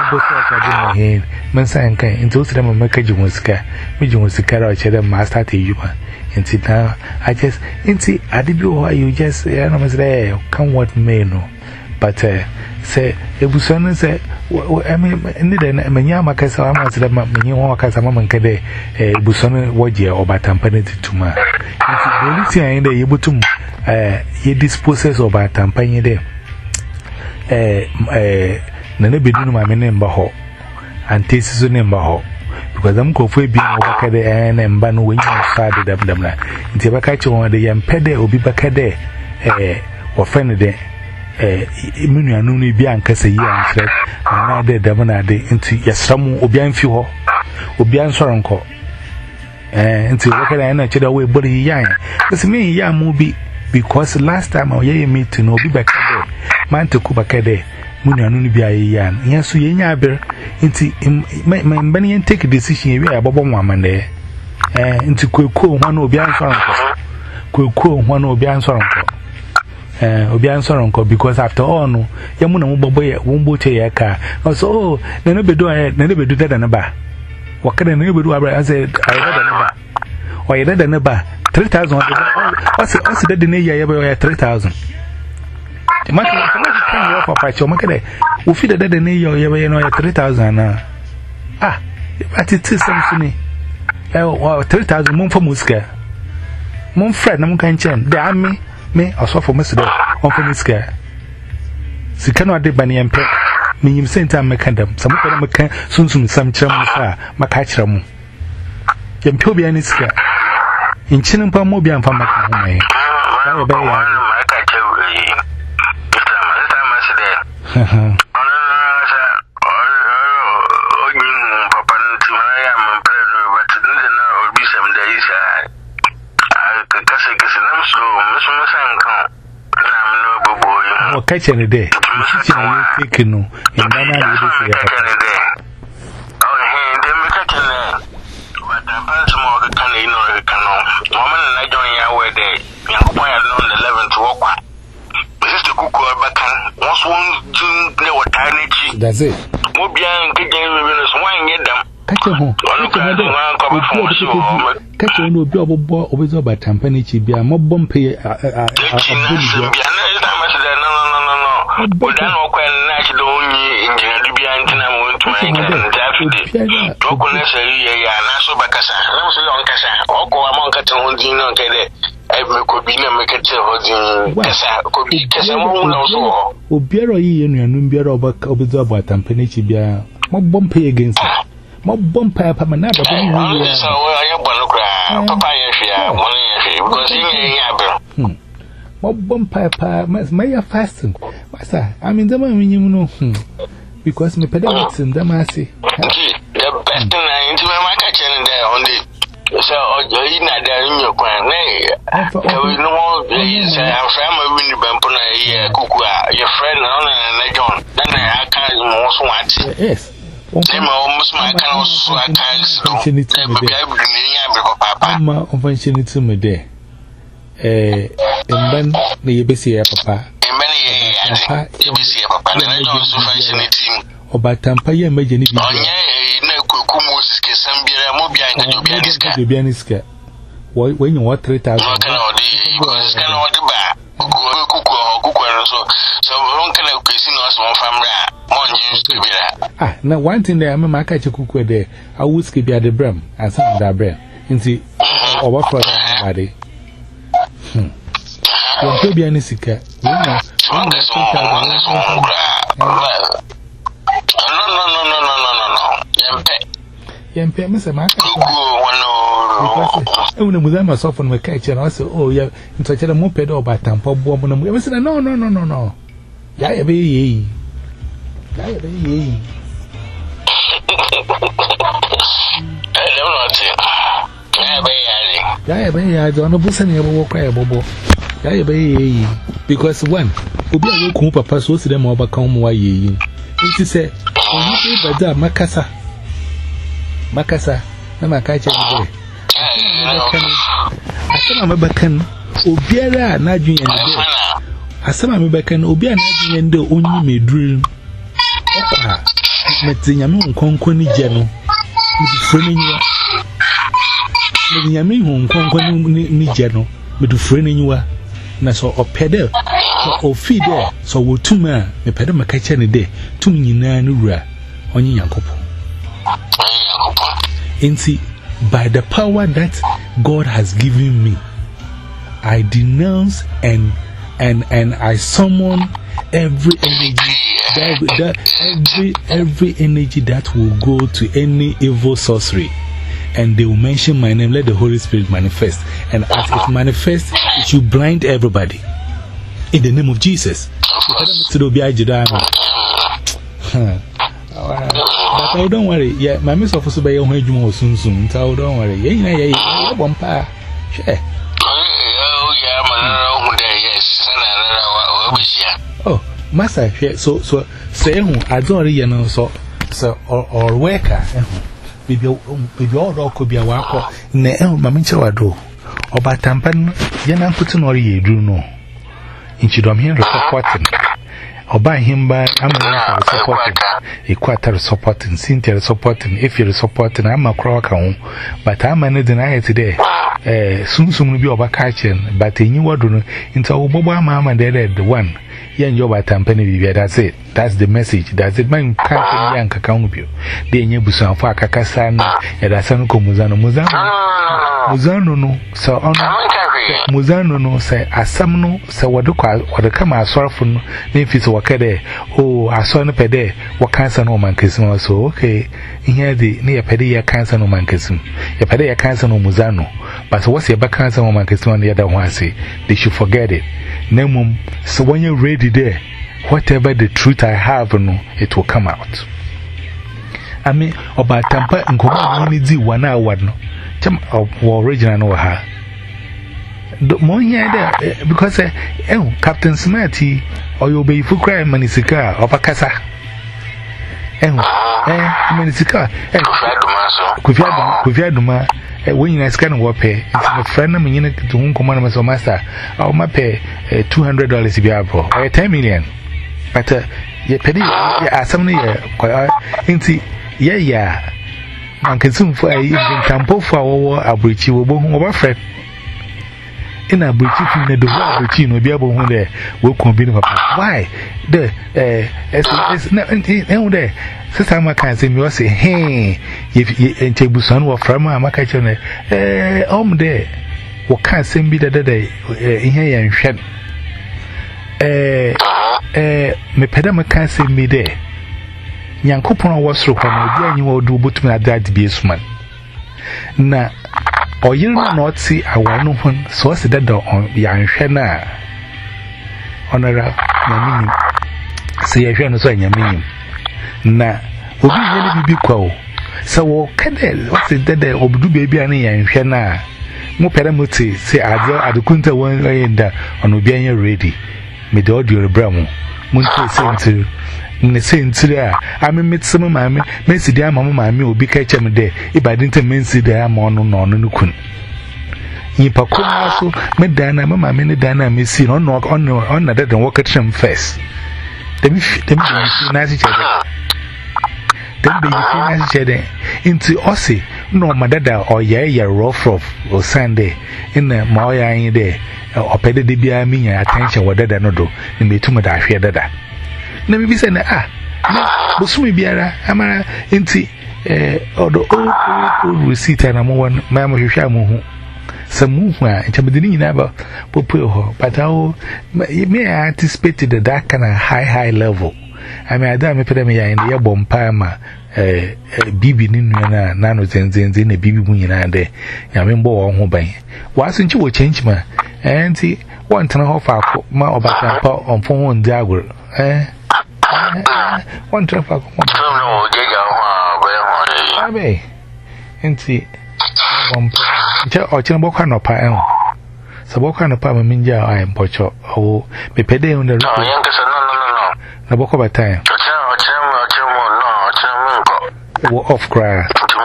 Speaker 1: both of them, Mansan can into them make a Jumuska, Mijumuska, or Cheddar Master to you. And sit now, I just, and see, I did you why you just, I was there, come what may know. But, uh, say, it was son say, I mean, and Mania Macassa, I must have many more Casamon Cade, a Buson Wadia or Batampany to ma. It's the only thing I able to, uh, ye disposes of Batampany there. Eh, eh, Nana be doing my name Baho, and tastes the name Baho. Because I'm going to be over there and ban when you started them. Them into a catch on the young pede or be back there, eh, or friend there. Eh, Immunia Nuni Bianca say, yeah, and I did Davana into Yasamu Obian Fuho, Obian Soronco. Eh, into what I know, Cheda way body young. That's me, young movie, because last time I hear me to know be back there. Man to Kubakade, Munia Nuni be a yan. Yes, you never into my money and take a decision. We are Bobo woman there. Eh, into Kuku, one will be answering. Kuku, one will be answering. Eh, will be answering because after all, no, Yamuna Boboy won't boot a car. Also, oh, never do I never do that and a bar. What can I never do? I said, I read a bar. Or I read a bar. Three thousand. What's it? What's the day ever three thousand? The man can work for your market. We feed the dead in your three thousand. Ah, but it is something. Oh, three thousand moon for Muska. Moon Fred, no can change. The army, me, or so for Mister on for Muska. So cannot de Banny and Pet. Me, you sent time mechanic. Some of them can soon soon some chamus, my catcher. Yampobian is in Chinampa Mobian for my catch any day. She's taking no, and then I will say, oh, hey, then we catch a name. But the pants more the cannon or the cannon. Woman and I join your way day. Young boy alone the eleven to walk. Mister Cuckoo Bacan was one to know what tiny cheek. That's it. Mobian getting revealers wine get them. Catch a home. Catch a no double boy always about Tampanichi be a mob bumpy. But then, when natural only in Libya and Tinam to make it, Tokunas, Naso Bacasa, Naso Lancasa, or go among Catamondino, every could be no make it holding Cassa, could be Cassamon also. O Biero Union, Numbia of about Tampanichi Bia, mob bumpy against it. Mob bumpy, Pamanaba, so I am one cry, Papa, because in a yabber. Mobom papa, my fasting. Master, I mean, the man you know, because my pedals in the massy. The best thing I into my kitchen there on the so, you're not there in your crown. Nay, there will no more days. I'm from a windy bumpuna, Kukua, your friend, and John. Then I can't most want. Yes. Almost my kind of so I can't mention it to me there. Eh, and then the B C Papa. Papa, you see Papa, and I also function it team. Or by Tampa, you imagine it. Oh, yeah, no, Kukumus, Sambia, Mobia, and the Bianiska. When you want three thousand, because it's kind of the bar. Kuku, so so long can I see us one family. One used to be that. Ah, now one thing there, I'm a Makachi Kuku there. I would skip at the brim and some of that brim. And see, or what for that body. Hmm. Don't you be any sicker? No, no, no, no, no, no, no. Yampe, Mister Mark. I will with myself on my catch and I said, oh, yeah, in such a moped or by Tampa bomb. I said, no, no, no, no, no. Yah, be ye. Yah, be ye. Yeah, baby, I don't know what's any other walk. Yeah, baby, because one, who be a local papa, so see them overcome why ye. It is a Macassa Macassa, Namakacha. I said, I'm a beacon, Obiera, Nadine, I said, I'm a beacon, Obiera, and the only me dream. Metinyami on Conconi Geno, with framing you. Metinyami on Conconi Geno, with framing you. Naso or pedal or feed there, so will two men, a pedal my catch any day, two minutes on your couple. And see, by the power that God has given me, I denounce and and and I summon every energy that, that every every energy that will go to any evil sorcery, and they will mention my name. Let the Holy Spirit manifest, and as it manifests, it should blind everybody in the name of Jesus. But don't worry, yeah, my miss officer by your head more soon soon. So don't worry, yeah, yeah, yeah, one pa. Oh, Master, so so say who I don't really know so so or or worker. Maybe all could be a walker. Ne, my mincha do. Or by tampan, Yana putting or ye do no. In Chidom here supporting. Or by him by I'm supporting. A quarter supporting, Cynthia supporting. If you're supporting, I'm a crock home. But I'm an deny today. Eh, soon soon will be over catching. But in you what do into Boba Mamma, they're the one. Yan job at Tampani, that's it. That's the message. That's it. Man can't young account you. They nebusan for Kakasana, and that's Uncle Muzano Muzano. Muzano no, so on Muzano no, say, Asamno, say what do call what the come as well from Memphis or Kade. Oh, I saw no pede, what cancer no man kism. So, okay, in here the near pedia cancer no man kism. A pedia cancer no Muzano. But what's your back cancer no man kism on the other one say? They should forget it. Nemum, so when you're ready there, whatever the truth I have, no, it will come out. I mean, about Tampa and Community one hour, no, Cham or original no ha. The more here there, because eh, Captain Smarty, or you'll be full crime, Manisika, or Pacasa. Eh, eh, Manisika, eh, Kufiaduma. When you ask kind of pay, a friend of mine to whom command my master, I'll my pay two hundred dollars if you have for ten million. But uh, ye penny, yeah, some year, into yeah, yeah. Man can soon for a campo for our abridge, you will over friend. In a bridge, in the abridge, will be able one day will combine. Why? The eh, it's not there. Sister Maka say me say hey if you Busan or from Maka chone eh om there what can send be the day in here and shed eh eh me pedama can send me there Yankopon was through when you will do but me at that be man na or you not see I want one so I said that on yan shena honora na say you share no so yan na obi yeli bibi kwa so wo kede what's it that obudu baby ani yan hwe na mo pere mo ti say ade adukunta won yenda on obi an ready me the audio bra mo mo ti say nti ne say nti a ame metsem maame me si dia mama maame obi ka chem de ibadinta men si dia ma ono no no kun yipa ko so me dana mama me ne dana me si no no on on na that work at first dem dem na si chede then be you finish chede into Ossie no madada or ye ye rough rough or Sunday in the Maya in there or pede de bia minya attention wadada no do in me tuma da hwe dada na me bi say na ah bosumi biara amara inti eh odo old receipt na mo won ma mo hwehwa mo hu samu hu a ntamede ni nyina ba popo ho but how me anticipated that kind of high high level. I mean, I don't know me in the bompa ma eh bibi ni nua na no zenzenze na bibi mu nyina de ya me mbo wo ho ban waso nchi wo change ma enti won tana ho fa ma obata pa onfo ho ndi agor eh won tana fa ko no jeja ho abe ho abe enti bompa nche o china bokwa no pa en so bokwa no pa ma minja ai mpocho o me pede on the no yankasa no no no na boko bataya wo off cry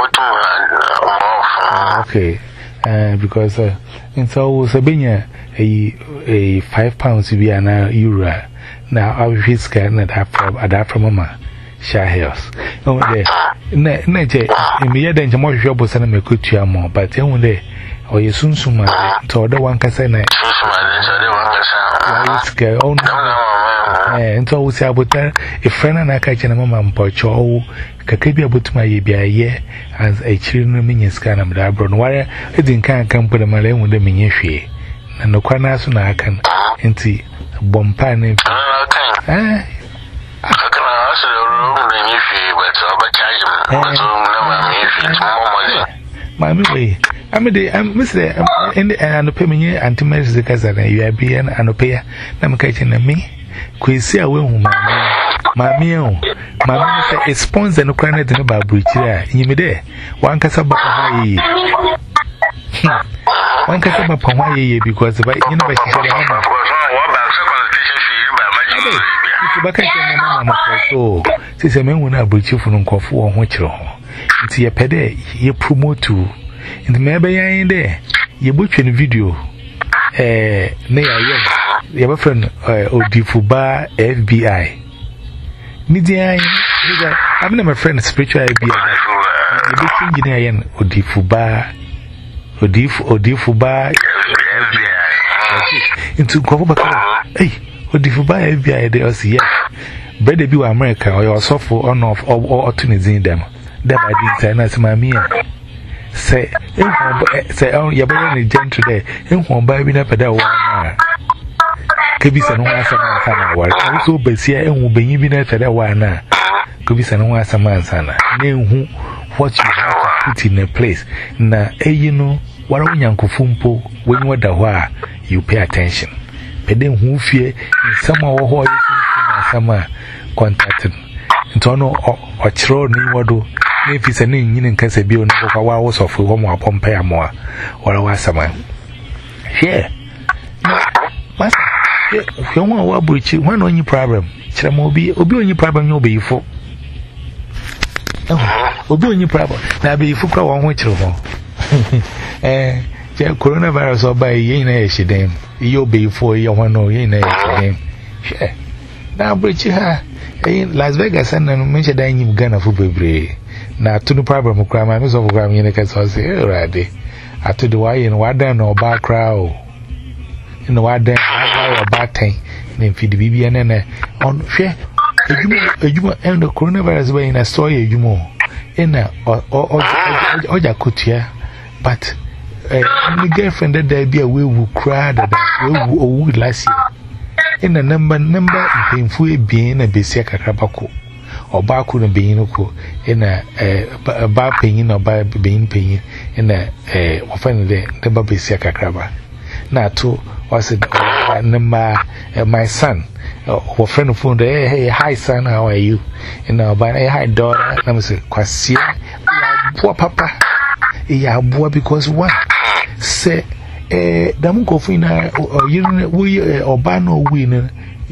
Speaker 1: okay uh, because uh, in so sabenya a a five pounds bi ana euro now I wish scan that from that from mama Shah Hills. Oh, there. Nature, immediately, and more trouble than a good to more, but one day, or you soon soon, to the one can say, oh, and so we say about a friend and I catch a mamma and pocho, Kakabi about my year as a children minion scan of the abroad wire. I didn't come put a Malay with the minion. And the corner soon I can into Bompan. Eh? I can also room the new fee, but Mammy way. I mean, I'm Mister and the Pemini and to Miss the Cousin, you are being an opea, I'm catching me. Quisi away, Mammy, Mammy is sponsored and craned in about Bridge. You may there. One Casaba Hawaii. One Casaba Hawaii because the you know, so, since a man will not breach you from Kofu or Watcher. It's your pede, you promote to. In the maybe I ain't there. You butcher the video. Eh, near your friend, Odifuba F B I. Nidia, I'm not my friend, spiritual F B I. The big engineer, Odifuba, Odif, Odifuba F B I. Into Kofuba. Hey, Odifuba F B I, they also, yes. Brother be America or your software on off or opportunities in them. That I didn't say, and that's my mere. Say, say, oh, you're better than today. And one baby up at that one. Kabis and one sama sana. Also, Bessia and will be even at that one. Kabis and one sama sana. Name who what you have to put in a place. Na, eh, you know, what on Yanko Fumpo, when you are the wa, you pay attention. But then who fear in some of what you summer contacted. Antono or Chro Niwado. If it's a name in Casabio, no hours of a woman upon Payamore or a wassaman. Here, Master, if you want to breach one on your problem, Chamobi, or be on your problem, you'll be for. Oh, or be on your problem. Now be for one which of all. Eh, coronavirus or by Yena Shedam, you'll be for your one or Yena Shedam. Sure. Now, breach her in Las Vegas and mention that you've gone for baby. Now, to the problem of crime, I'm so gram in the case of say, already. I told the way in what then or back crowd. In the what then, I or back tank, then feed the B B and then on share. A human and the coronavirus way in a story, you more. In a or or Jacutia, but my girlfriend that there be a way who cried that we would last year. In a number, number, painful being a Bessica Crabacco. Or Baku and Beanuko in a bar paying or by being paying in a often the Baby Siaka Crabber. Now, too, was it number my son or friend of phone? Hey, hi, son, how are you? And now, by a high daughter, I'm saying, Quasia, poor papa, yeah, boy, because what say, eh, Damuko Fina or you or Bano winner.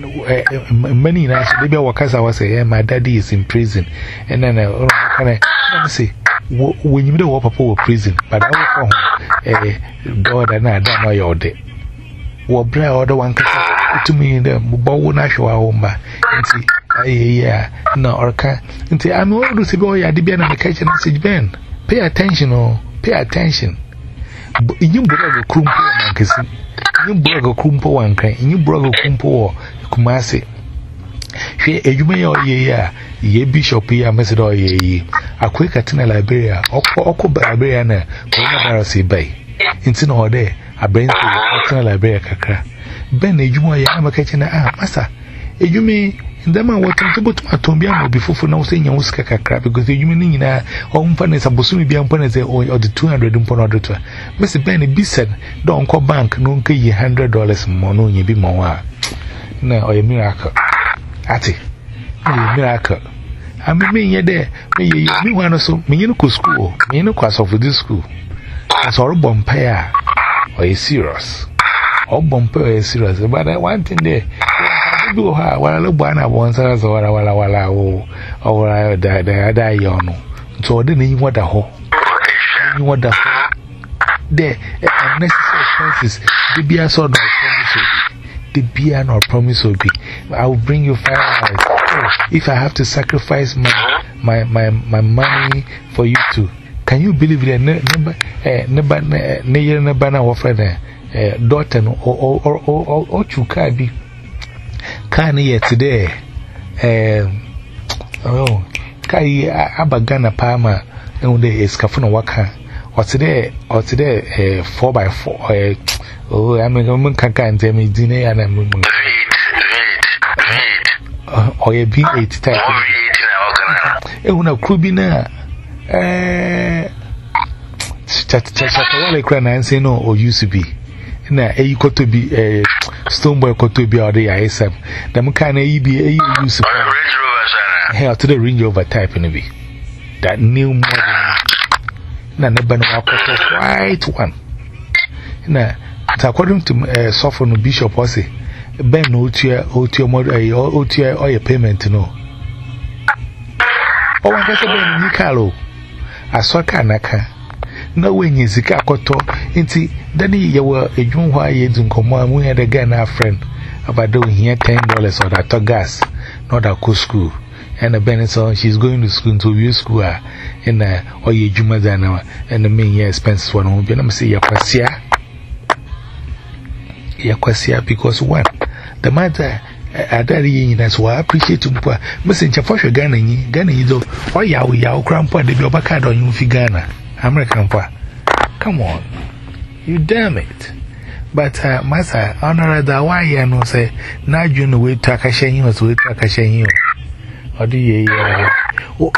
Speaker 1: Many nights, maybe our cousin was saying, my daddy is in prison. And then I say, when you know what Papa was prison, but I will call him, God, and I don't know your day. What bra or the one to me in the Bow National home, and see, yeah, no, or can, and say, I'm all to see boy, I did be an occasion message, Ben. Pay attention, oh, pay attention. You brought a crumple and kissing. You brought a crumple and crying, you brought a crumple. Kumasi. She a you may or ye, ye bishop here, Messid or ye, a quick at in Liberia, or Oko Barbarian, coronavirus bay. In tin or day, a brain to Liberia cacra. Ben a you may have a catching ah, Master. A you may, in the man what to put my tombiano before for now saying your scacra because the human in a home fund is a busumi be upon as or the two hundred and one hundred. Mister Benny B said, don't call bank, no pay ye hundred dollars more, no, ye be more. No, or a miracle. Ati, a miracle. I mean, you're there. Me one or so, me no school, me no class of this school. As all bumpire or a serious. All bumper is serious. But I want in there. Do her while I look banner once as or a walla walla or I die yon. So I didn't even want a hole. You want the there, unnecessary expenses. The beer sort of promise. The beer nor promise will be. I will bring you five hours. if I have to sacrifice my, my, my, my money for you to, can you believe it? Never, never, never, never, never, friend, daughter, or, or, or, or, or, chuka be, can you today? Oh, Kai Abagana Palma, and the Escafuna Waka, or today, or today, four by four. Oh, I'm a woman can tell me dinner and I'm moving. Or a B eight type. Eh, una Krubina. Eh, Chatawale Cran and say no, or used to be. Na e got to be a Stoneboy got to be all the I S M. The Mukana E B A used to be here to the Range Rover type in a be that new model. Nana white one. Na, according to uh, Sophon Bishop Posse, Ben Otia, Otia model, Otia or a payment no. Oh, I got a Ben Nicalo. I saw Kanaka. No way, Zika Koto. Inti, then you were a young why you didn't come on. We had again our friend about doing here ten dollars or that gas, not a cool school. And a Benson, she's going to school to view school in a or ye Jumazana and the main year expenses one home. I'm say Yaquasia Yaquasia because one, the matter I daddy that's why I appreciate to Messenger for Ghana, Ghana, you know, or Yaw Yaw Grandpa, the Biobacad on you, Ghana, American pa. Come on, you damn it. But, uh, Massa, honor the why you know, say, now you know, we talk a shame, was we talk a shame. Or do you, uh, oh,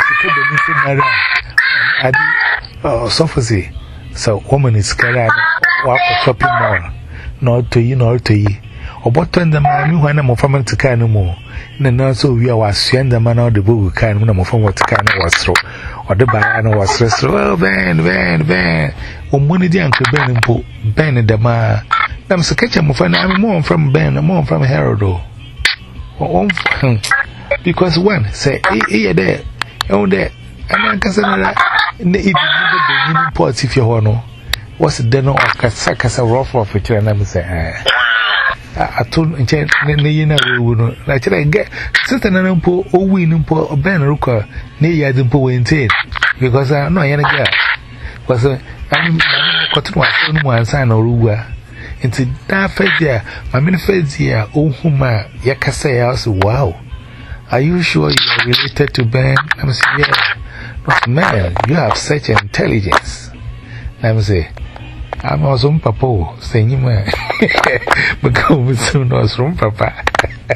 Speaker 1: I do, oh, sophisy. So, woman is scared, walk a shopping mall, not to you, nor to you. Or what turn the man when I'm from to can no more. And then so we are send the man out the book can when I'm from what can was through. Or the banana was through. Oh, van, van, van. When one of the uncle Ben and put Ben in the ma. I'm so catch him for I'm more from Ben, more from Harold. Oh, because one say, here, there, oh, there, and I'm considering the imports if you want to. What's the dinner of Casacasa rough of it? And I'm saying, I told Nina, we will naturally get certain unpo, or win for Ben Ruka, near the poor in tail, because I know any girl. Was a I'm one sign or Ruga. Into that fed my manifest here, oh, Huma, Yakasa, also, wow. Are you sure you are related to Ben? I'm saying, yes. But man, you have such intelligence. I'm saying, I'm also Papa, saying, man, because soon was from Papa.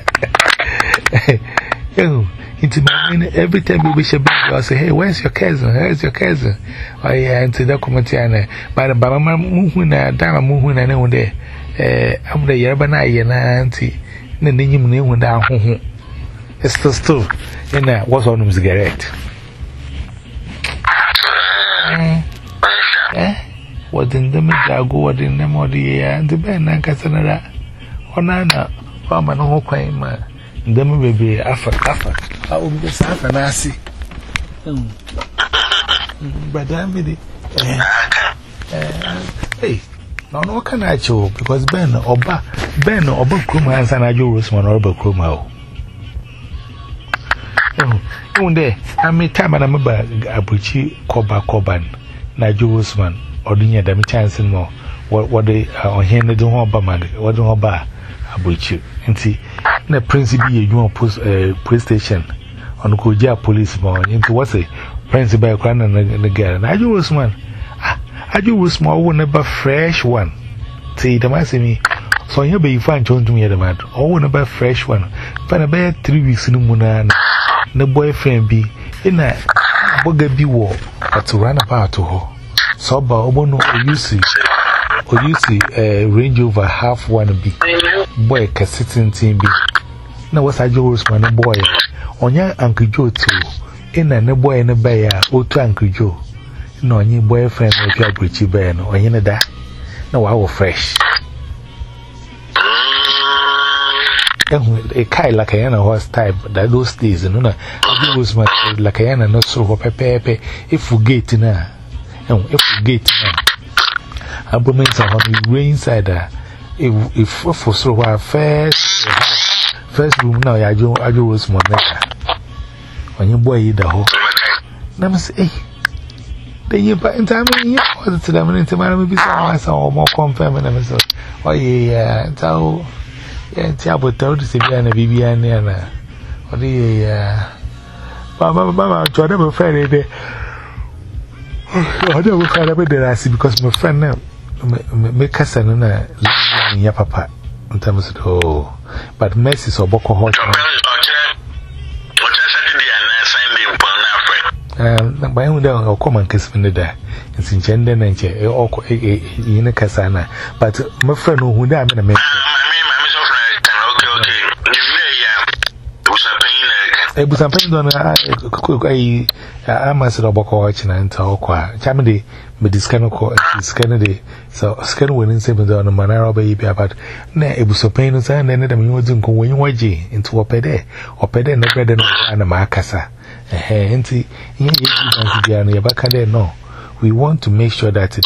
Speaker 1: Oh, into my every time we wish a baby, I'll say, hey, where's your cousin? Where's your cousin? Oh, yeah, into the commentary. But Baba Muhuna, Dama Muhuna, and one day, eh, I'm the Yabana, and auntie, and then you knew when down home. It's still still in that was on him cigarette. Eh? What in the middle go, what in the modi and the Ben and Casanara? Or Nana, or my no claim, the maybe Alpha Alpha. I will be South and I see. But I'm with it. Hey, no, no, can I show because Ben or Ben or Bukuma and San Ajurusman or Bukuma. One day, I made time and I'm about Abuchi Koba Koban, Najusman, or Dinya Dami Chance and more. What what they are on here, they don't want Bamad, what don't buy Abuchi. And see, the principal, you want post a police station on Koja policeman into what's a principal crown and the girl. Najusman, Ajusman will never fresh one. See, the massy me. So you be fine to me, the man, or never fresh one. Find a bed three weeks in the moon. The boyfriend be in a bugger be war, but to run about to her. So, Bono, or you see, or you see a Range Rover half one be boy, sitting team be. Now, what's a Joe's man, a boy? On your Uncle Joe, too, in a boy in a bear, or to Uncle Joe. No, your boyfriend or your Britchy Ben, or any of that. No, I was fresh. A kite like a yana horse type that those days, and no, it was much like a yana, not so pepe. If we get in a, if we get in a, I bring some on the rain side. If for so far first, first room now, I do, I do was more. on your boy, the whole. Never say, then you put in time in your was to them into my maybe so more confirming themselves. Oh, yeah, so, yeah, Tiabo told to see me and a B B and Nana. Oh, yeah, Mamma, Mamma, I tried to find it. I never find out that I see because my friend now make us an in your papa in terms of oh, but Messi so Boko Hot. Um, by whom down or common kiss in the day, and since gender and chair or in a casana, but my friend who died in a man. I was a pain on a master of Boko watching and talk. Chamedy, but this kind of Kennedy, so scan winning seven on a manner of baby, but nay, it was a pain and then you wouldn't go when you were into a pede or pede and a bread and a marcassa. Eh, auntie, you can't be back there. No, we want to make sure that it.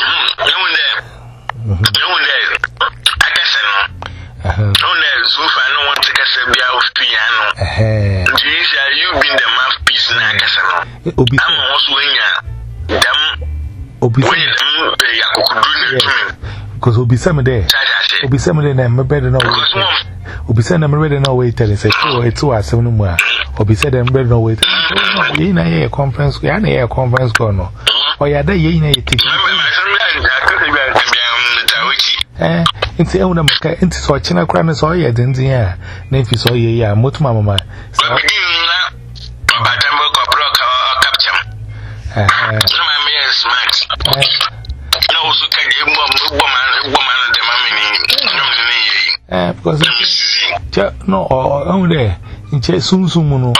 Speaker 1: Eh,
Speaker 2: you've been the mouthpiece now.
Speaker 1: Obi,
Speaker 2: I'm also in ya. Obi,
Speaker 1: because Obi some day. Obi some day, and my better know. Obi said, I'm ready no wait. And say, oh, it's two hours, seven more. Obi said, I'm ready no wait. You know, a conference, I know a conference going on. Or you're there, you know, you take. Eh, it's a woman, it's watching a crown, so yeah, then, yeah, Nephi saw ye, yeah, much mamma. So, eh, because no, only in Chess soon soon.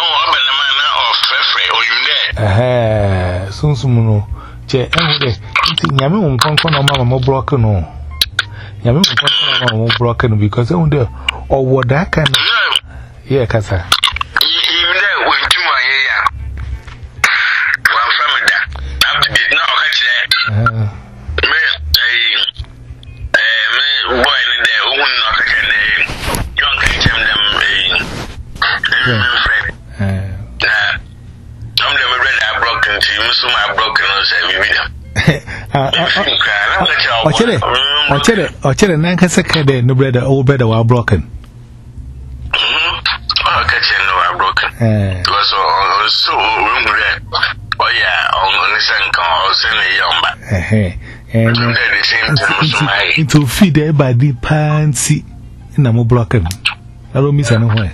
Speaker 1: Eh, soon soon. Che, only Yammy won't come from a mamma broken. No. Yammy won't come from broken because only or what that can. Yeah, Cassa. Or cheddar, or cheddar, Nanka second, no brother, old brother, while broken.
Speaker 2: Oh, catching no, I'm broken. It was so red. Oh, yeah, on the sun call, send a young man.
Speaker 1: And to feed everybody pantsy, and I'm broken. I don't miss anywhere.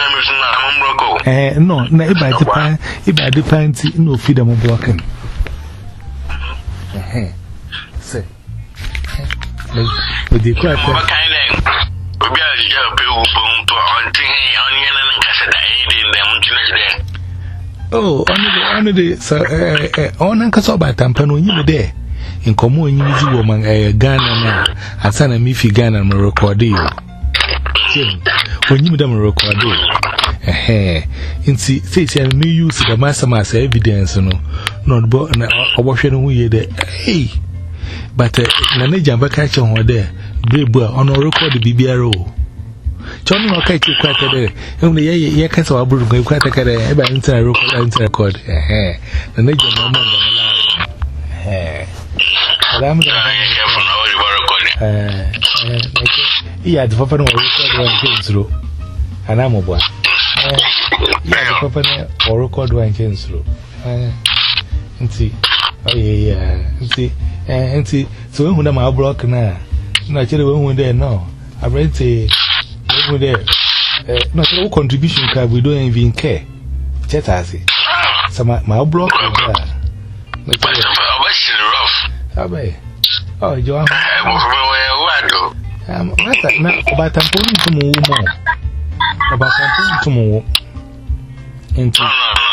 Speaker 1: Eh, no, no, if I depend, if I depend, no feed them broken. Eh, say. But the crap, what kind of oh, only the so, eh, on Uncle Soba Tampan when you were there. In common, you do among a Ghana now, a son of Miffy Ghana and record you. When you them record you. Eh, in see, say, I may use the master mass evidence, no, not but a washing away there. Hey. But Nana Jamba catch on there, brave boy on a record the B B R O. John will catch you quite a day. Only a year cast of Abu go quite a cadet, ever enter a record. Eh, the Nature Mamma. Eh, I'm eh, he had the papa or record one came through. And I'm a boy. He had the papa or record one came through. Eh, and see. Oh, yeah, yeah. See, and see, so when I'm broken now, not when we're there, no. I read say, when we're there, not no contribution card, we don't even care. Chet as it. So my block is there. But what's rough? Oh, Joe, I'm not about I'm pulling to move more. About I'm pulling to move into.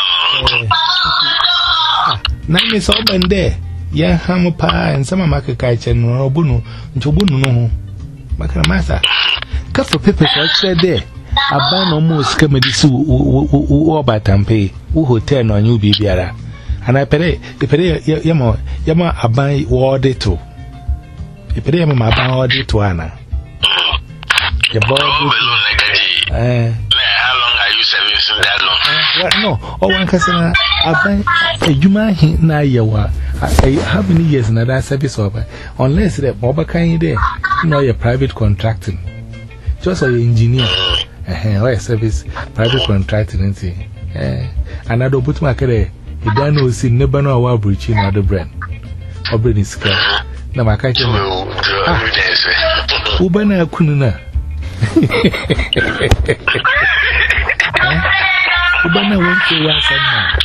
Speaker 1: Nine is all been there. Yeah, ham pie and some market kitchen or bunu, into bunu no. Macamasa. Cut for papers outside there. A ban almost comedy sue or by Tampe, who hotel on you bibiara. And I pay the pay yama yama a buy order to. The pay my buy order to Anna. The boy, how long are you servicing that long? no, or one cousin, a Juma na yawa. How many years in that service over? Unless that Boba kind there, you know, your private contracting. Just an engineer, or a service, private contracting, and see. And I don't put my career, you don't know, see, never know what breaching or the brand. Or bring his car. Now, my catch you. Ubana Kununa. Ubana went to one side.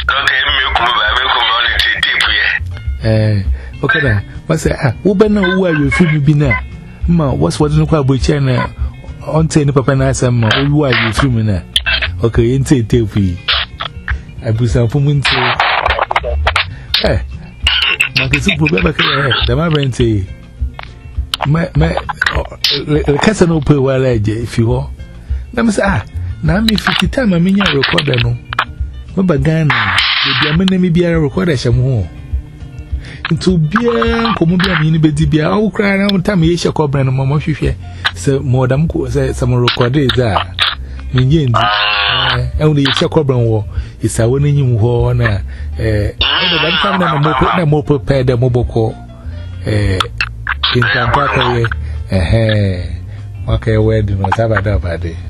Speaker 1: Eh, okay, then. What's that? Ubana, who are you feeling be now? Ma, what's what in the car with China? On ten papa na some, who are you feeling now? Okay, in say tape. I put some women to eh, Marcus, the man say, my, my, Casano pay well, if you are. Let me say, ah, now me fifty time I mean, you record no. Remember Ghana, the German be a recorder, some to be a Columbia Minibedi be a whole cry out time, you shall cobra and Mamma Fife. So, Madame said some recorders there. Minion, only a cobra war is a winning war. Eh, one time I'm more prepared than mobile call. Eh, in Tampaka, eh, okay, wedding was ever done by day.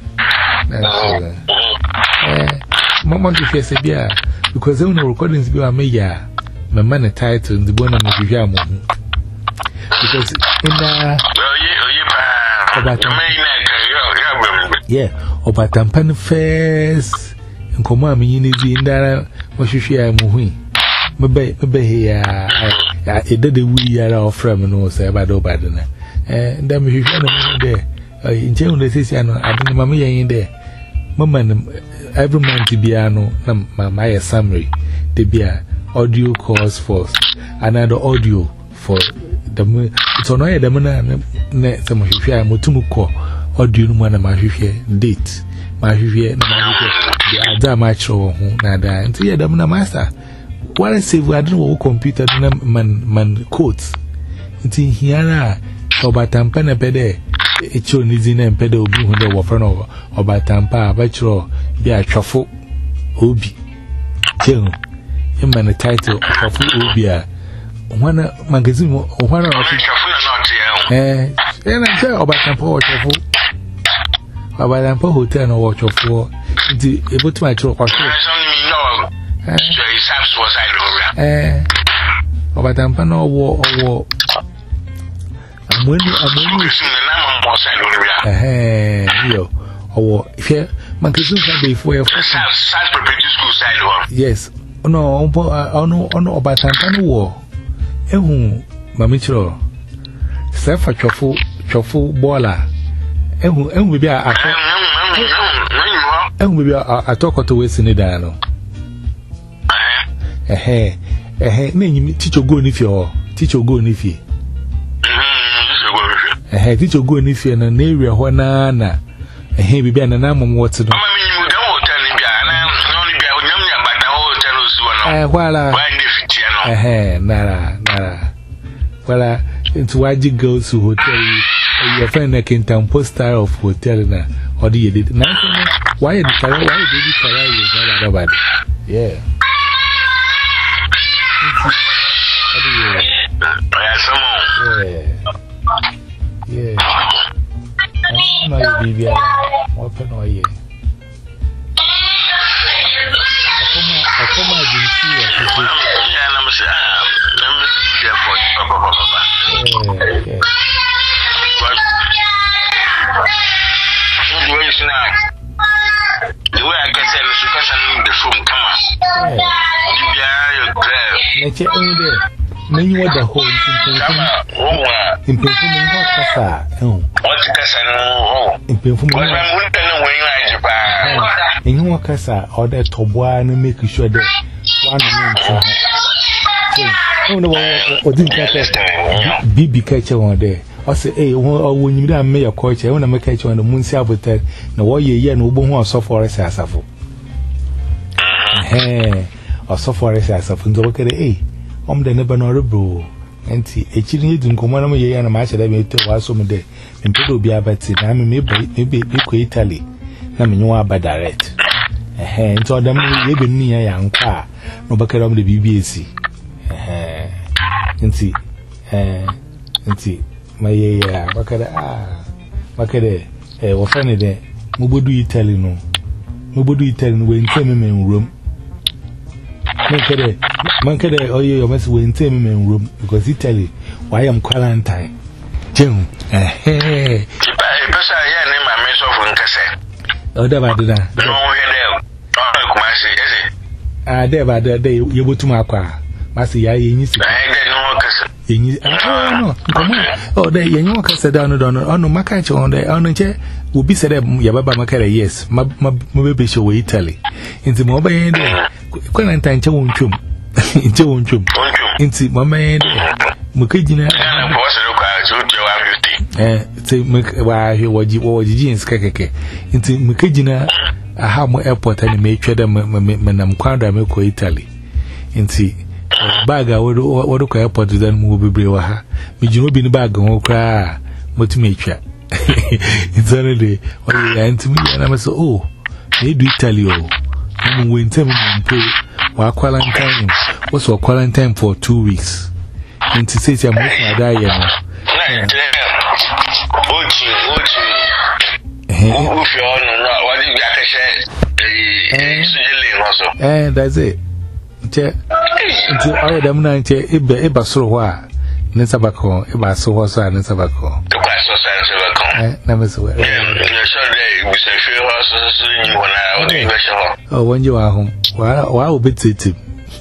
Speaker 1: Eh, Mamma Fife beer because the only recordings be a major. My man a title in the bone of the Yamu. Because in the yeah, about Tampan first, and come on, me in the what you share moving. Maybe, maybe here, I did the we are our friend, and also about Obadana. And then we should there. In general, they say, I don't know, in there. Mamma, every month to be ano, my summary, to be a audio calls for another audio for the it's on the man, some of you share Mutumuko audio no one my date. My the other match or nada, and see the master. What I say, I don't know computer man man codes. It's in here, or by Tampana Pede, it's your needs in and pedal be when they were front over, or by Tampa, Bachelor, be a truffle, Obi. Kill him and the title of Obia. One magazine, one of eh, and I tell about Tampa or truffle. About Tampa Hotel or watch of four. The able to my truck or so. Eh, about Tampa no war or war. I'm winning, I'm winning. Eh, yo, or if you magazine before your first yes. No, oh no, oh no, about Tampa war. Eh, who, Mamicho, self a truffle, truffle baller. Eh, who, eh, we be a and we are talking to West in the Dano. Eh, eh, name teacher go if you teacher go if you. Eh, teacher go if you in an area where Nana, a heavy ban and I'm what's it. Eh, while I, eh, Nara, Nara. Well, I, it's why you go to hotel, your friend that can town poster of hotel now, or do you did nothing? Why did you why did you carry you about it? Yeah. Yeah. Yeah. I don't know if you what pen or ye. I come out in see what you say. Yeah. The way I can say the phone come on. Nature only there. Then you want the whole in perfume in Casa. Oh, what's Casa? In perfume, in your Casa or that Toboa and make sure that one oh no, what didn't catch B B catcher one day. I say, hey, when you don't make a coach, I want to make a on the moon sabotage. No, what year no one so far as I suffer. Eh, or so far as I suffer. Look at it, eh? I'm the never know, bro. And see, a chilling didn't come on me and a match that I made to was some day. And people be about it. I mean, maybe, maybe, maybe, Italy. I mean, you are by direct. eh nti odam ye be ni ya nkwa no bakara am de B B C eh nti eh nti maye ya bakara ah bakara eh wo fa ne de mo bodu Italy no mo bodu Italy no we ntem me nrom man kede man kede oye yo mas we ntem me nrom because Italy why am quarantine jem eh eh
Speaker 2: pesa ya ne ma me so fu nkase
Speaker 1: o da ba da
Speaker 2: no he de o kuma se ese
Speaker 1: ah de ba da de ye botum akwa masi ya yenyi si
Speaker 2: eh de no kase
Speaker 1: yenyi ah no come oh de yenyi kase da no do no ono maka che on de ono nche obi se de ya baba makara yes ma ma bebe show we Italy inti mo ba yen de quarantine che won twom nche won twom inti mo ma yen de mo kejina
Speaker 2: na bo se lo kwa so ti one fifty
Speaker 1: eh ti wa he woji woji jeans kekeke inti mo kejina aha mo airport ani me tweda me nam kwanda me ko Italy inti bag a wodo wodo ko airport dan mu bebre wa ha me jino bi ni bag ho kra motumi twa inti de o ya inti mi na me so oh e do Italy o mo we ntem mo mpo wa quarantine was for quarantine for two weeks inti say say mo fa da ye no
Speaker 2: ochi ochi o fi ono na wa di ya kese eh sujele ngoso
Speaker 1: eh that's it che nti ayo dem na nche ibe iba soro ho a ne sabako iba so ho so a ne sabako
Speaker 2: iba so so ne sabako
Speaker 1: eh na me so eh
Speaker 2: ne so de we say fi ho so so ni wona o de be so
Speaker 1: oh wonje wa ho wa wa obetete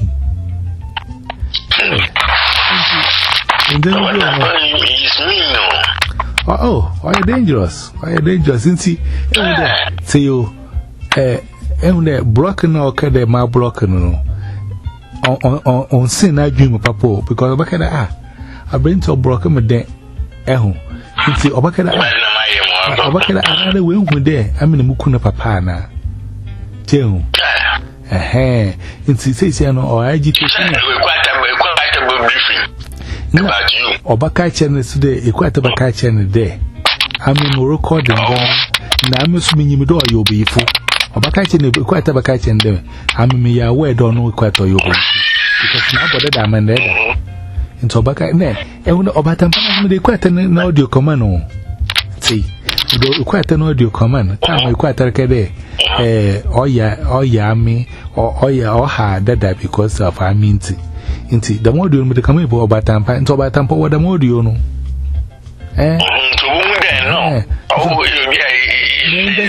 Speaker 1: and then you know oh oh why are dangerous why are dangerous nti e say you eh e won broken or kede ma broken no on on on sin na dream papo because obakada ah abento broken me den ehu nti obakada ah obakada ara we hu de amina muku na papa na tehu eh eh nti say say no o agitation
Speaker 2: we kwata we kwata go briefing about you
Speaker 1: obaka chene so de ekwata baka chene de amina recording na amesu minyim do yo beifo obaka chene ekwata baka chene de amina ya we do no ekwata yo beifo because na bodo da man there into obaka ne e wona obata mpa de ekwata na audio command no see do ekwata na audio command kama ekwata kede eh oya oya mi oya oha dada because of aminti inti the audio me de kama ebo obata mpa into obata mpa woda audio no eh
Speaker 2: to mu de no oh you be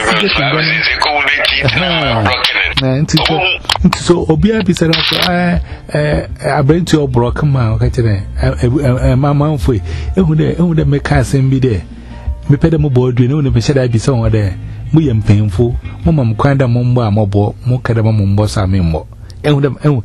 Speaker 1: nti so obia bisara so eh eh abrenti obroke ma ka kire eh mama mfo ehu de ehu de meka asem bi de me pede mo bodu ne woni pese da bi se won de mu ye mpemfo mo mam kwanda mo mbo amobo mo kada mo mbo sa me mbo ehu de ehu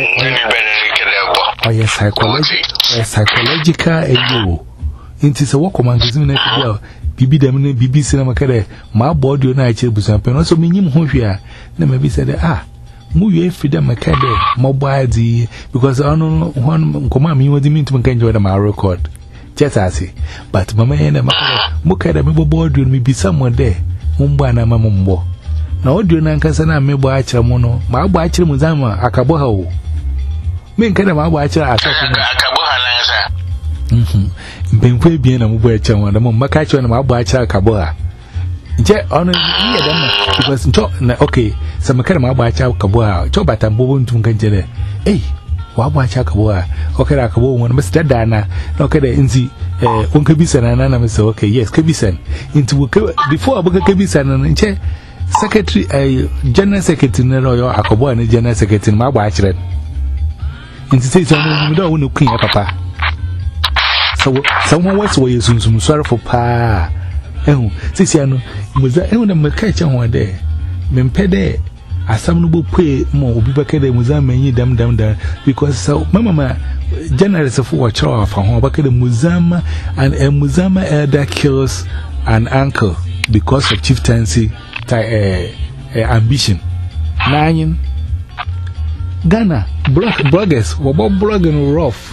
Speaker 1: oh yes psychological psychological eyo nti se wo komandizim na ke bibi dem ne bibi sina makade ma bodu na achi busan pe no so menyim ho hwe a na ma bi se de ah mu ye frida makade mo baadi because ono hon nkoma mi wodi mi ntum kan joda ma record jetasi but mama ene makade mu kada me bodu mi bi samo de mu mbo na mama mbo na audio na nkasa na me bo akira mu no ma agbo akira mu zama akabo ha wo me nkada ma agbo akira asafu
Speaker 2: akabo ha na nsa
Speaker 1: mhm mbenfo ebien na mubo eche won na mo maka che na mabo acha akabo ha je ono ye dem because nto na okay so maka mabo acha akabo ha cho batambo ntum kan jere eh wa bo acha akabo ha okay akabo won ma stada na na okay de nzi eh on kabisa na na me say okay yes kabisa into before abuka kabisa na nche secretary eh general secretary na yo akabo na general secretary mabo achire nti say so no mi do won kun ya papa so someone was way sunsun sorry for pa ehu sisi ano muza ehu na meka che ho de mempede asam no bopue mo obi bakade muza manyi dam dam dam because so mama ma general se for watch afa ho bakade muzama and a muzama elder kills an uncle because of chieftaincy uh, uh, ambition nine Ghana blog bloggers wo blogging rough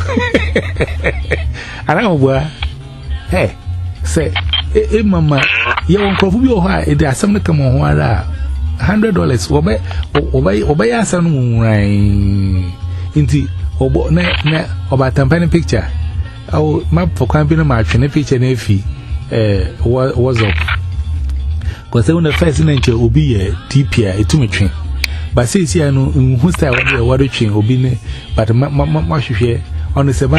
Speaker 1: ara wo hey say e mama ye won krofu bi o ha e de asem ne kam ho ara hundred dollars. Obe obe obe ya sanu right. Inti obo na na oba tampani picture. Aw map for kwambi no ma twene picture na efi eh what's up. Cause when the first ninja obi ye T P A etumetwe. But say see no who style what the what twin obi ne but ma ma ma hwehwe on the seven.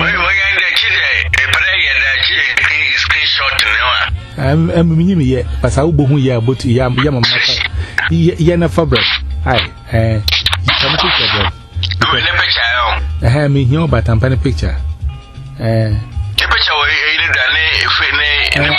Speaker 1: I'm I'm minimum yet, but I will be here about Yam Yam Yana Fabric. Aye, eh, some picture. I have me here, but I'm penny picture. Eh, the picture we in the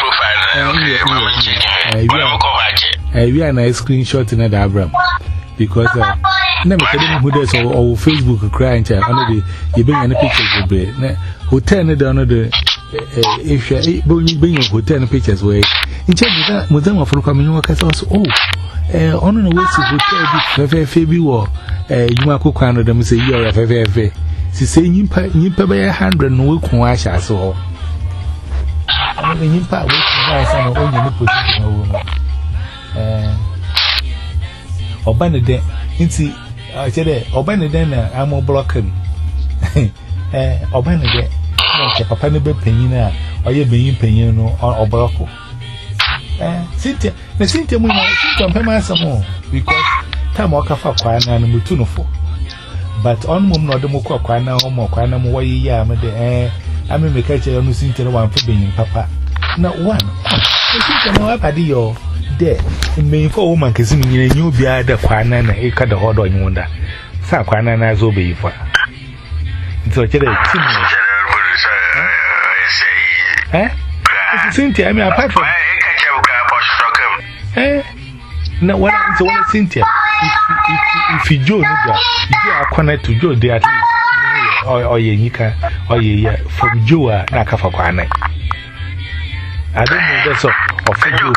Speaker 1: profile. We are nice screenshot in the Abram because never telling who there's or Facebook crying child. Only you bring any pictures of bread. Hotel it down the. If you bring your hotel pictures away, in charge of that, Madame of coming work as also. Oh, on the way to hotel, the Fabi war, you are cooking them say you are a fair. She say you pay a hundred no work on wash as all. I mean, you part with my son or only position. Or Benedict, into I said, or Benedict, I'm more blocking. Or Benedict. Papa ne be penina or ye be penina no or broko. Eh, Cynthia, the Cynthia mo Cynthia pema samo because time waka fa kwana na mutu no fo. But on mum no de mo kwa kwana o mo kwana mo wayi ya me de eh ame me ka che no Cynthia no wan fa benin papa. Na one. Cynthia no abadi yo de me fo woman kesi ni nyina nyu bia da kwana na e ka da hodo nyunda. Sa kwana na zo be yifa. Nti chere tim eh? Cynthia, I mean, apart from eh? No, what I'm saying, Cynthia, if if if you Joe, you are connected to Joe, they at least or or ye nika or ye from Joe, Naka for Kwana. I don't know that's all. Of you,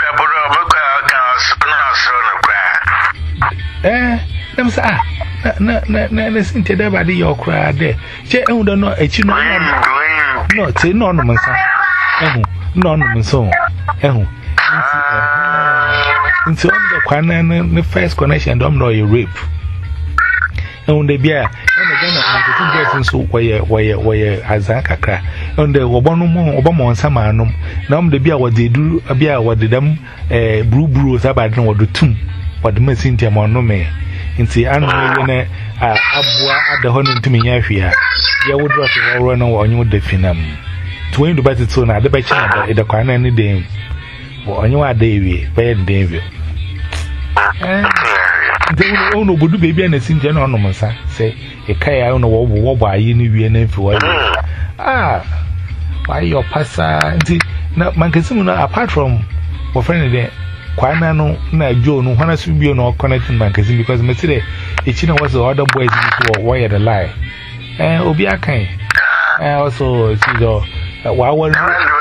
Speaker 1: eh? Them say, ah, na na na na Cynthia, that body your cry there. She don't know, eh? She no, no, say no, no, man. Eh, no, no, so. Eh, into the Kwana, the first connection, don't know you rape. And the beer, and again, I'm getting so where, where, where, Azaka cry. And the Obama, Obama, and Samanum. Now the beer what they do, a beer what the them, eh, brew brews about no the tomb, what the missing Tiamonome. Into Anna, Abua, the honey to me, Yafia. You would drop a run on you, the Finam. Twain to better soon at the Bachelor, the Kwana any day. Or on your day, bad David. They will no good baby and a Sinjan ornament, say, a kay on a wall by any name for ah, why your passer? Now, Mancasimo, apart from what friend there, Kwana no, na Joe, no one has to be no connecting Mancassim because Messire, Ichina was the other boys who wired a lie. And Obiakai, I also see the. Why was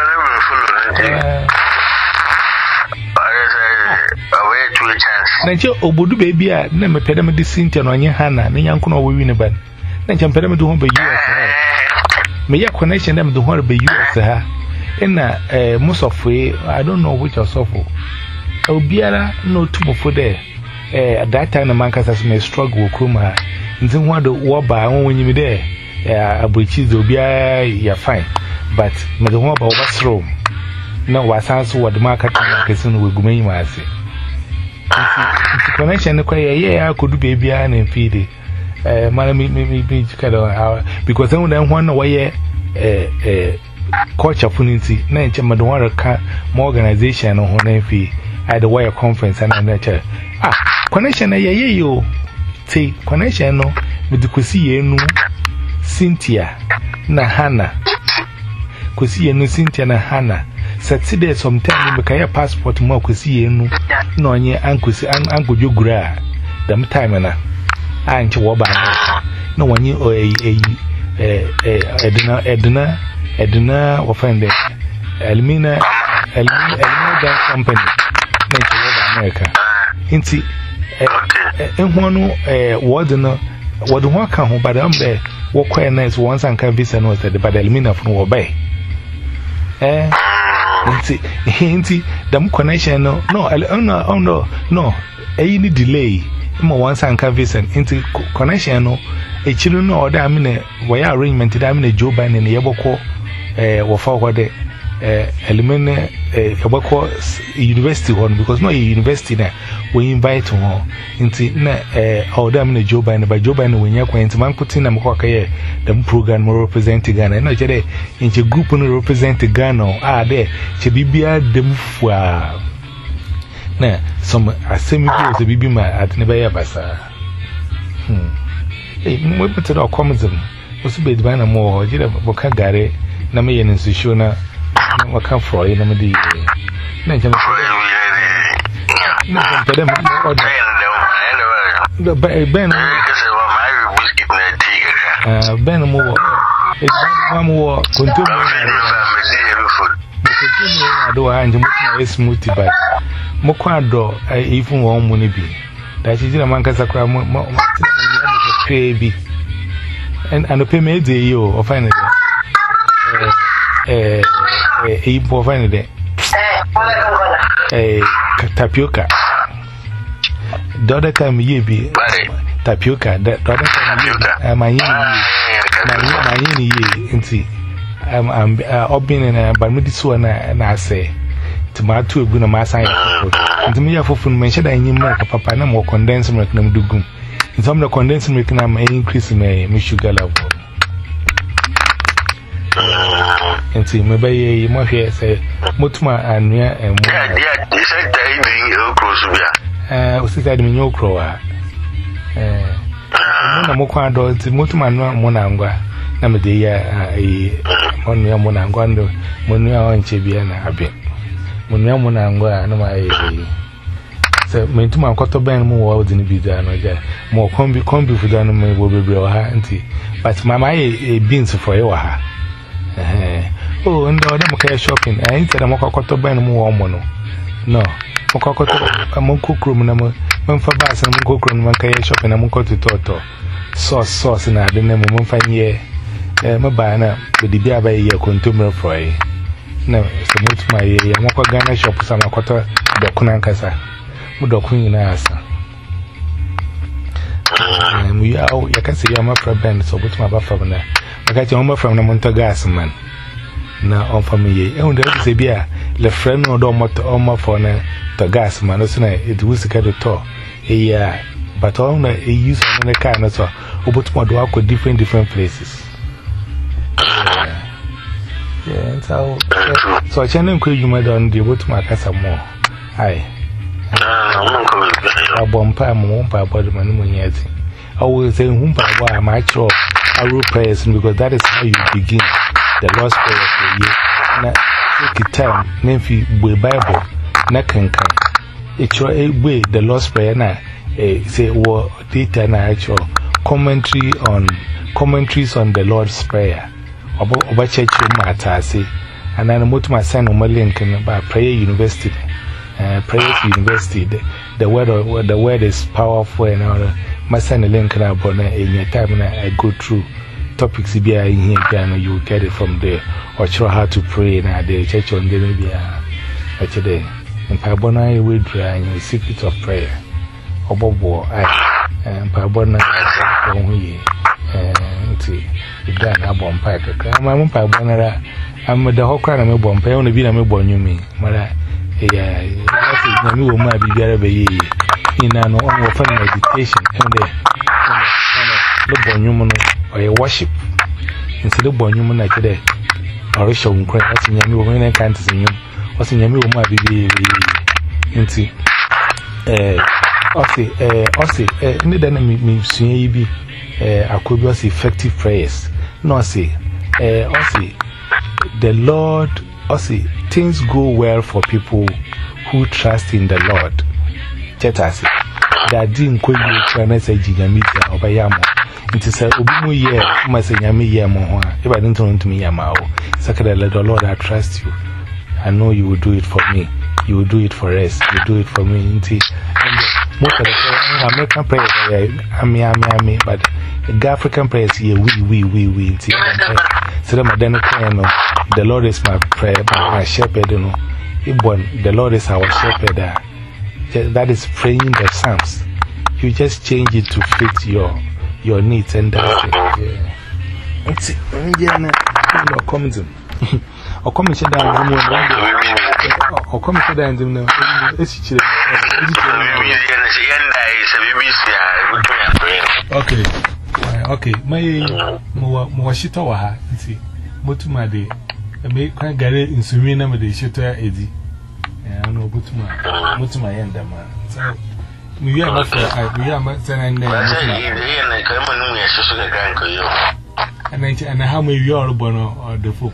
Speaker 1: Nature Obudu baby, I never paid them a Cynthia on your Hannah, and young Kuno win a bed. Then jump them to home by you. May your connection them to home by you as her. In a most of way, I don't know which are softful. Obiara no tomb for there. At that time, the Mancas may struggle, Kuma, and then what the war by when you there. Yeah, a breach is Obia, you're fine. But me the one about what's wrong. No, what's answer what the market person will go me mercy. It's a connection, the quay, yeah, I could be baby and feed it. Eh, man, me, me, me, me, because I don't want to wear a culture funity, nature, Madonna, more organization on her fee at the wire conference and nature. Ah, connection, yeah, yeah, you say connection no with the Kusi, no Cynthia, na Hannah. Kusi, no Cynthia, na Hannah. Saturday, sometime, you make a passport more Kusi, no, no, yeah, Uncle Uncle Jugra, them time and I ain't your no one you or a Edna, Edna, Edna, or friend, Elmina, Elmina, that company, America. Inti, and one, eh, warden, what the one come home, but I'm there, walk quite nice once and can visit us at the Badalmina from Obey. Eh, Hinty, the connection, no, no, no, oh no, no, any delay. Once I'm convincing into connection, no, a children know that I'm in a way arrangement, I'm in a job and in the Yaboko, eh, or forward, eh, element, eh, Yaboko university one, because no university there, we invite her into, eh, or them in a job and by job and when you're going to man putting them quacker, the program representing Ghana, and not jade into group and represent Ghana, ah, there, she be beer them for. Na some asemi bi o se bibi ma atne be ya basa hmm eh mo pete do communism o se be di na mo ho jira boka gare na me yen nsu na mo ka froy na me di na nje mo na pede mo order the ben ah ben mo e ba mo kontu mo na do anje mo na smoothie ba Mokwado, I even one money be. That is in a mancasa crab, baby. And and the payment day you or find it. Eh, eh, eh, for find it. Eh, tapioca. The other time ye be tapioca. The other time ye, my yin, my yin ye, and see. I'm I'm up in a Bamidis and I say. Tomato a good mass. And to me, I for mention that you make papa no more condensed milk. Nam do gum. In some of the condensed milk, I may increase my sugar level. And see, maybe you might say, Mutma and me and more. Yeah, you said that you said me no crow. Eh, Mokwado, it's Mutma no monangua. Namadia, a Monia Monanguando, Monia and Chibiana, a bit. Munya munangwa na mai se mentuma kwato ben mu wo odini bida no ja mo kombi kombi fuda no me bo bebre o ha nti but mama e beans for you ha eh oh ndo dem ka shopping eh nti da mo kwato ben mu wo mo no no mo kwato mo kokrom na mo mfa baas na mo kokrom man ka shopping na mo kwato toto sauce sauce na de na mo mfa nye eh mo ba na be di bia ba ye kontomre fry na so much my ya moko Ghana shop sama kwato dokuna nkasa mu dokun na asa mu ya ya kasi ya mafra band so but ma ba from na makati ma from na monta gas man na on family e unda se bia le friend no do moto on ma for na to gas man so na it was ka do to e ya but on na e use on na car na so obut ma do akọ different different places. Yeah, so so I can't you my don the what my casa more. Aye. I bompa mompa body man yet. I will say humpa why my church I will prayers because that is how you begin the Lord's Prayer for you. Na take time nefi we Bible na kankan. It's your way the Lord's Prayer na eh say what data na actual commentary on commentaries on the Lord's Prayer. Oba church matter say and then mo to my son on my link by prayer university uh prayer university the, the word of, the word is powerful and all my son link na bona in your time na I go through topics be in here then you get it from there or show how to pray na the church on there be a actually in pabona we dry the secret of prayer obobo I and pabona on here and dan abom pa kaka ma mo pa bonara am da hokra na me bom pa na bi na me bonyumi mara e ya na mi wo ma bi biara be yi ina no on wo fa meditation and the the bonyum no or a worship instead of bonyum na kede or show nkra ati nyami wo me na kan tsenyum o se nyami wo ma bi bi nti eh o se eh o se eh ni da na mi sua yi bi eh akobi effective prayers. No, see, eh, see, the Lord, see, things go well for people who trust in the Lord. Chetasi, that didn't call you to an essay, Jamita, or Bayamo. It is a Ubimu year, must say Yami Yamo, if I didn't turn to me Yamao. Second, the Lord, I trust you. I know you will do it for me. You will do it for us. You do it for me. And most of the American prayers, I mean, I mean, but the African prayers here, we, we, we, we. So my then the Lord is my prayer, my shepherd, you know. The Lord is our shepherd. That is praying the Psalms. You just change it to fit your your needs, and that's it. Yeah. It's Indiana. Or come to or come to down. Or come to down. Okay. Okay. My more shit over her. See, Motuma de. I make quite get it in Serena with the shooter Eddie. I know Motuma. Motuma end, man. So, we are not we are not saying and and how many you are born or the folk.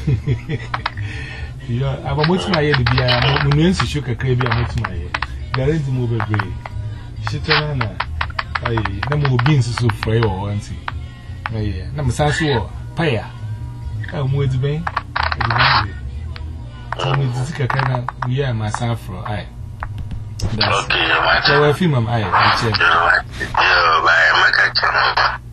Speaker 1: You are about Motuma yet to be a moon to shook a crabby and Motuma. There is move a gray. Shitana. I no beans so for you or auntie. Number Sansu, Paya. I'm with me. Tell me this kind of we are myself for I. Okay, so I feel my eye. I check.